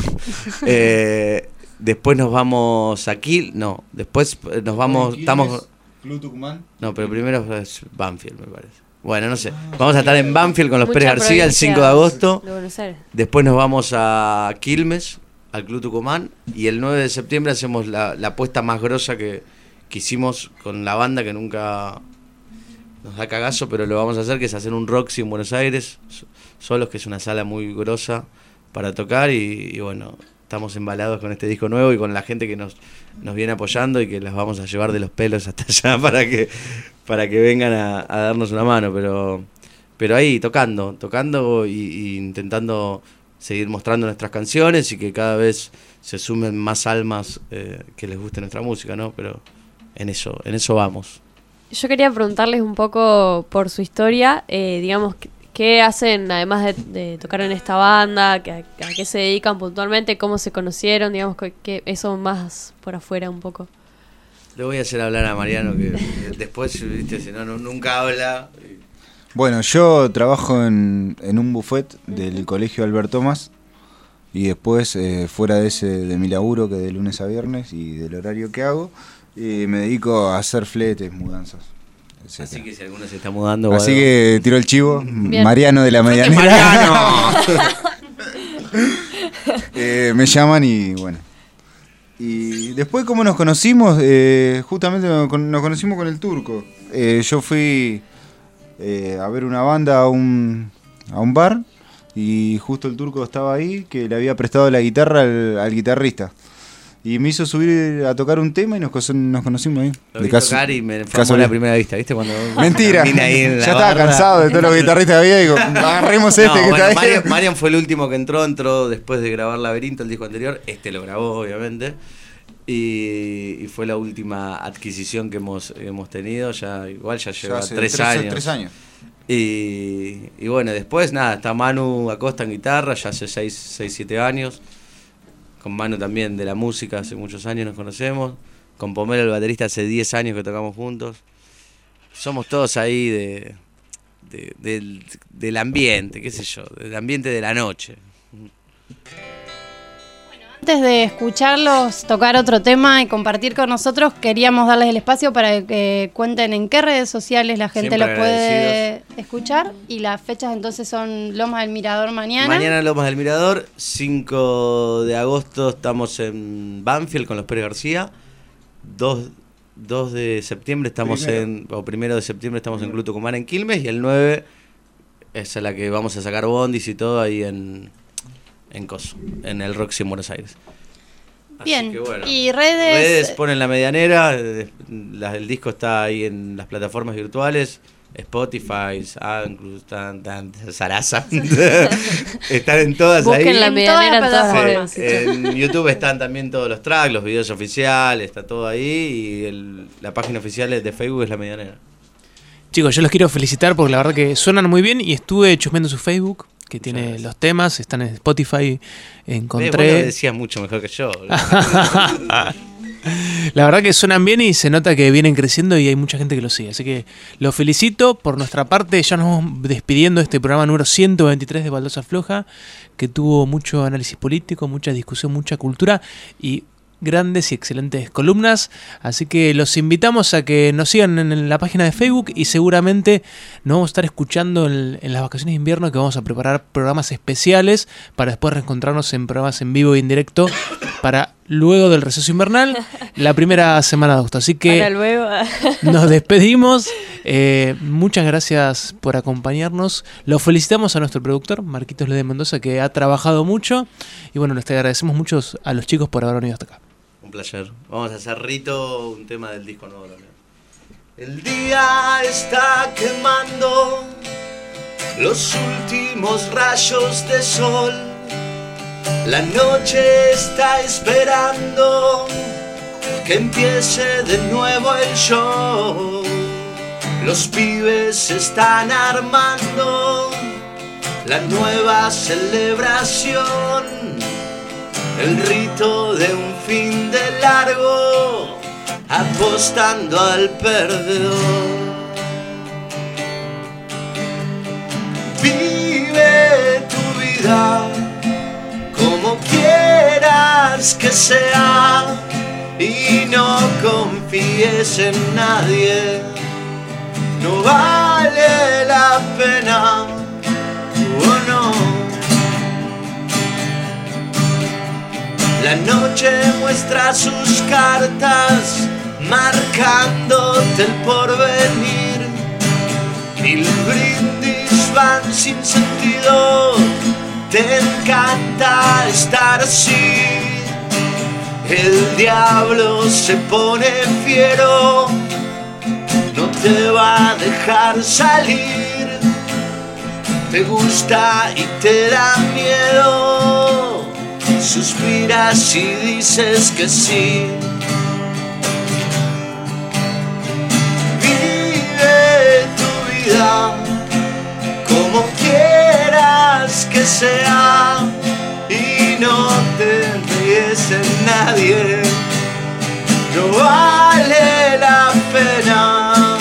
Después nos vamos a después nos vamos... estamos Club Tucumán. No, pero primero es Banfield, me parece. Bueno, no sé. Vamos a estar en Banfield con los Pérez García el 5 de agosto. Después nos vamos a Quilmes, al Club Tucumán. Y el 9 de septiembre hacemos la apuesta más grosa que hicimos con la banda, que nunca nos da cagazo, pero lo vamos a hacer, que es hacer un Roxy en Buenos Aires, solos, que es una sala muy grosa para tocar. Y bueno, estamos embalados con este disco nuevo y con la gente que nos viene apoyando y que las vamos a llevar de los pelos hasta allá para que vengan a darnos una mano, pero ahí tocando y intentando seguir mostrando nuestras canciones y que cada vez se sumen más almas que les guste nuestra música, ¿no? Pero en eso vamos. Yo quería preguntarles un poco por su historia, digamos, ¿qué hacen además de tocar en esta banda? ¿A qué se dedican puntualmente? ¿Cómo se conocieron? Digamos, que eso más por afuera un poco. Le voy a hacer hablar a Mariano, que después, viste, si no, nunca habla. Bueno, yo trabajo en un buffet del colegio Albert Thomas y después, fuera de mi laburo, que de lunes a viernes y del horario que hago, me dedico a hacer fletes, mudanzas. Así que si alguno se está mudando... Así que tiro el chivo. Bien. Mariano de La Medianera. Me llaman y bueno. Y después, ¿cómo nos conocimos? Justamente nos conocimos con el Turco. Yo fui a ver una banda a un bar y justo el Turco estaba ahí, que le había prestado la guitarra al guitarrista. Y me hizo subir a tocar un tema y nos conocimos ahí. Lo vi tocar y me formó la primera vista, ¿viste? Cuando mentira, ahí en ya la estaba barra. cansado de todos los guitarristas que había y digo, agarremos que está ahí. Marian fue el último que entró después de grabar Laberinto, el disco anterior. Lo grabó, obviamente. Y fue la última adquisición que hemos tenido. Igual ya lleva 3 años. 3 años. Y bueno, después nada, está Manu Acosta en guitarra, ya hace 6-7 años. Con Manu también de la música, hace muchos años nos conocemos. Con Pomelo, el baterista, hace 10 años que tocamos juntos. Somos todos ahí del ambiente, qué sé yo, del ambiente de la noche. Antes de escucharlos tocar otro tema y compartir con nosotros, queríamos darles el espacio para que cuenten en qué redes sociales la gente Siempre los puede escuchar. Y las fechas entonces son Lomas del Mirador mañana. Mañana Lomas del Mirador, 5 de agosto estamos en Banfield con los Pérez García. 2 de septiembre estamos 1 de septiembre estamos en Club Tucumán en Quilmes. Y el 9 es a la que vamos a sacar bondis y todo ahí en Coso, en el Roxy en Buenos Aires. Bien, bueno, y redes ponen La Medianera, el disco está ahí en las plataformas virtuales, Spotify, Sarasa, están en todas. Busquen ahí. La Medianera en todas formas. En YouTube están también todos los tracks, los videos oficiales, está todo ahí, y la página oficial de Facebook es La Medianera. Chicos, yo los quiero felicitar porque la verdad que suenan muy bien y estuve chusmeando su Facebook, que tiene los temas, están en Spotify, encontré... Vos lo decías mucho mejor que yo. La verdad que suenan bien y se nota que vienen creciendo y hay mucha gente que los sigue. Así que los felicito. Por nuestra parte, ya nos vamos despidiendo de este programa número 123 de Baldosa Floja, que tuvo mucho análisis político, mucha discusión, mucha cultura y grandes y excelentes columnas, así que los invitamos a que nos sigan en la página de Facebook y seguramente nos vamos a estar escuchando en las vacaciones de invierno, que vamos a preparar programas especiales para después reencontrarnos en programas en vivo y en directo para luego del receso invernal, la primera semana de agosto. Así que para luego. Nos despedimos. Muchas gracias por acompañarnos. Lo felicitamos a nuestro productor, Marquitos Lede Mendoza, que ha trabajado mucho. Y bueno, les agradecemos mucho a los chicos por haber venido hasta acá. Un placer. Vamos a hacer Rito, un tema del disco nuevo también. El día está quemando los últimos rayos de sol. La noche está esperando que empiece de nuevo el show. Los pibes están armando la nueva celebración, el rito de un fin de largo, apostando al perdedor. Vive tu vida como quieras que sea y no confíes en nadie, no vale la pena, oh no. La noche muestra sus cartas marcándote el porvenir. Mil brindis van sin sentido, te encanta estar así. El diablo se pone fiero, no te va a dejar salir. Te gusta y te da miedo, suspiras y dices que sí. Vive tu vida como quieras que sea y no te ríes en nadie, no vale la pena.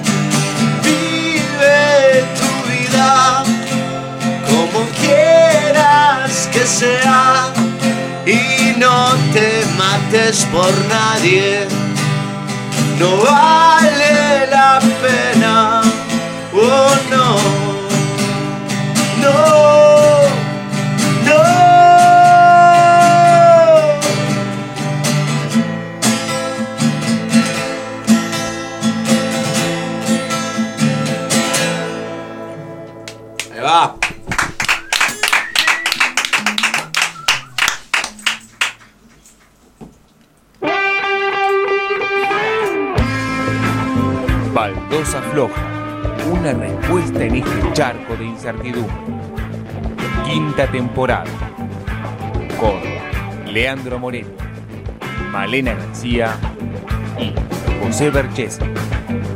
Vive tu vida como quieras que sea y no te mates por nadie, no vale la pena, oh no, no, no. Ahí va. Baldosa Floja, una respuesta en este charco de incertidumbre. Quinta temporada. Con Leandro Moreno, Malena García y José Berchesi.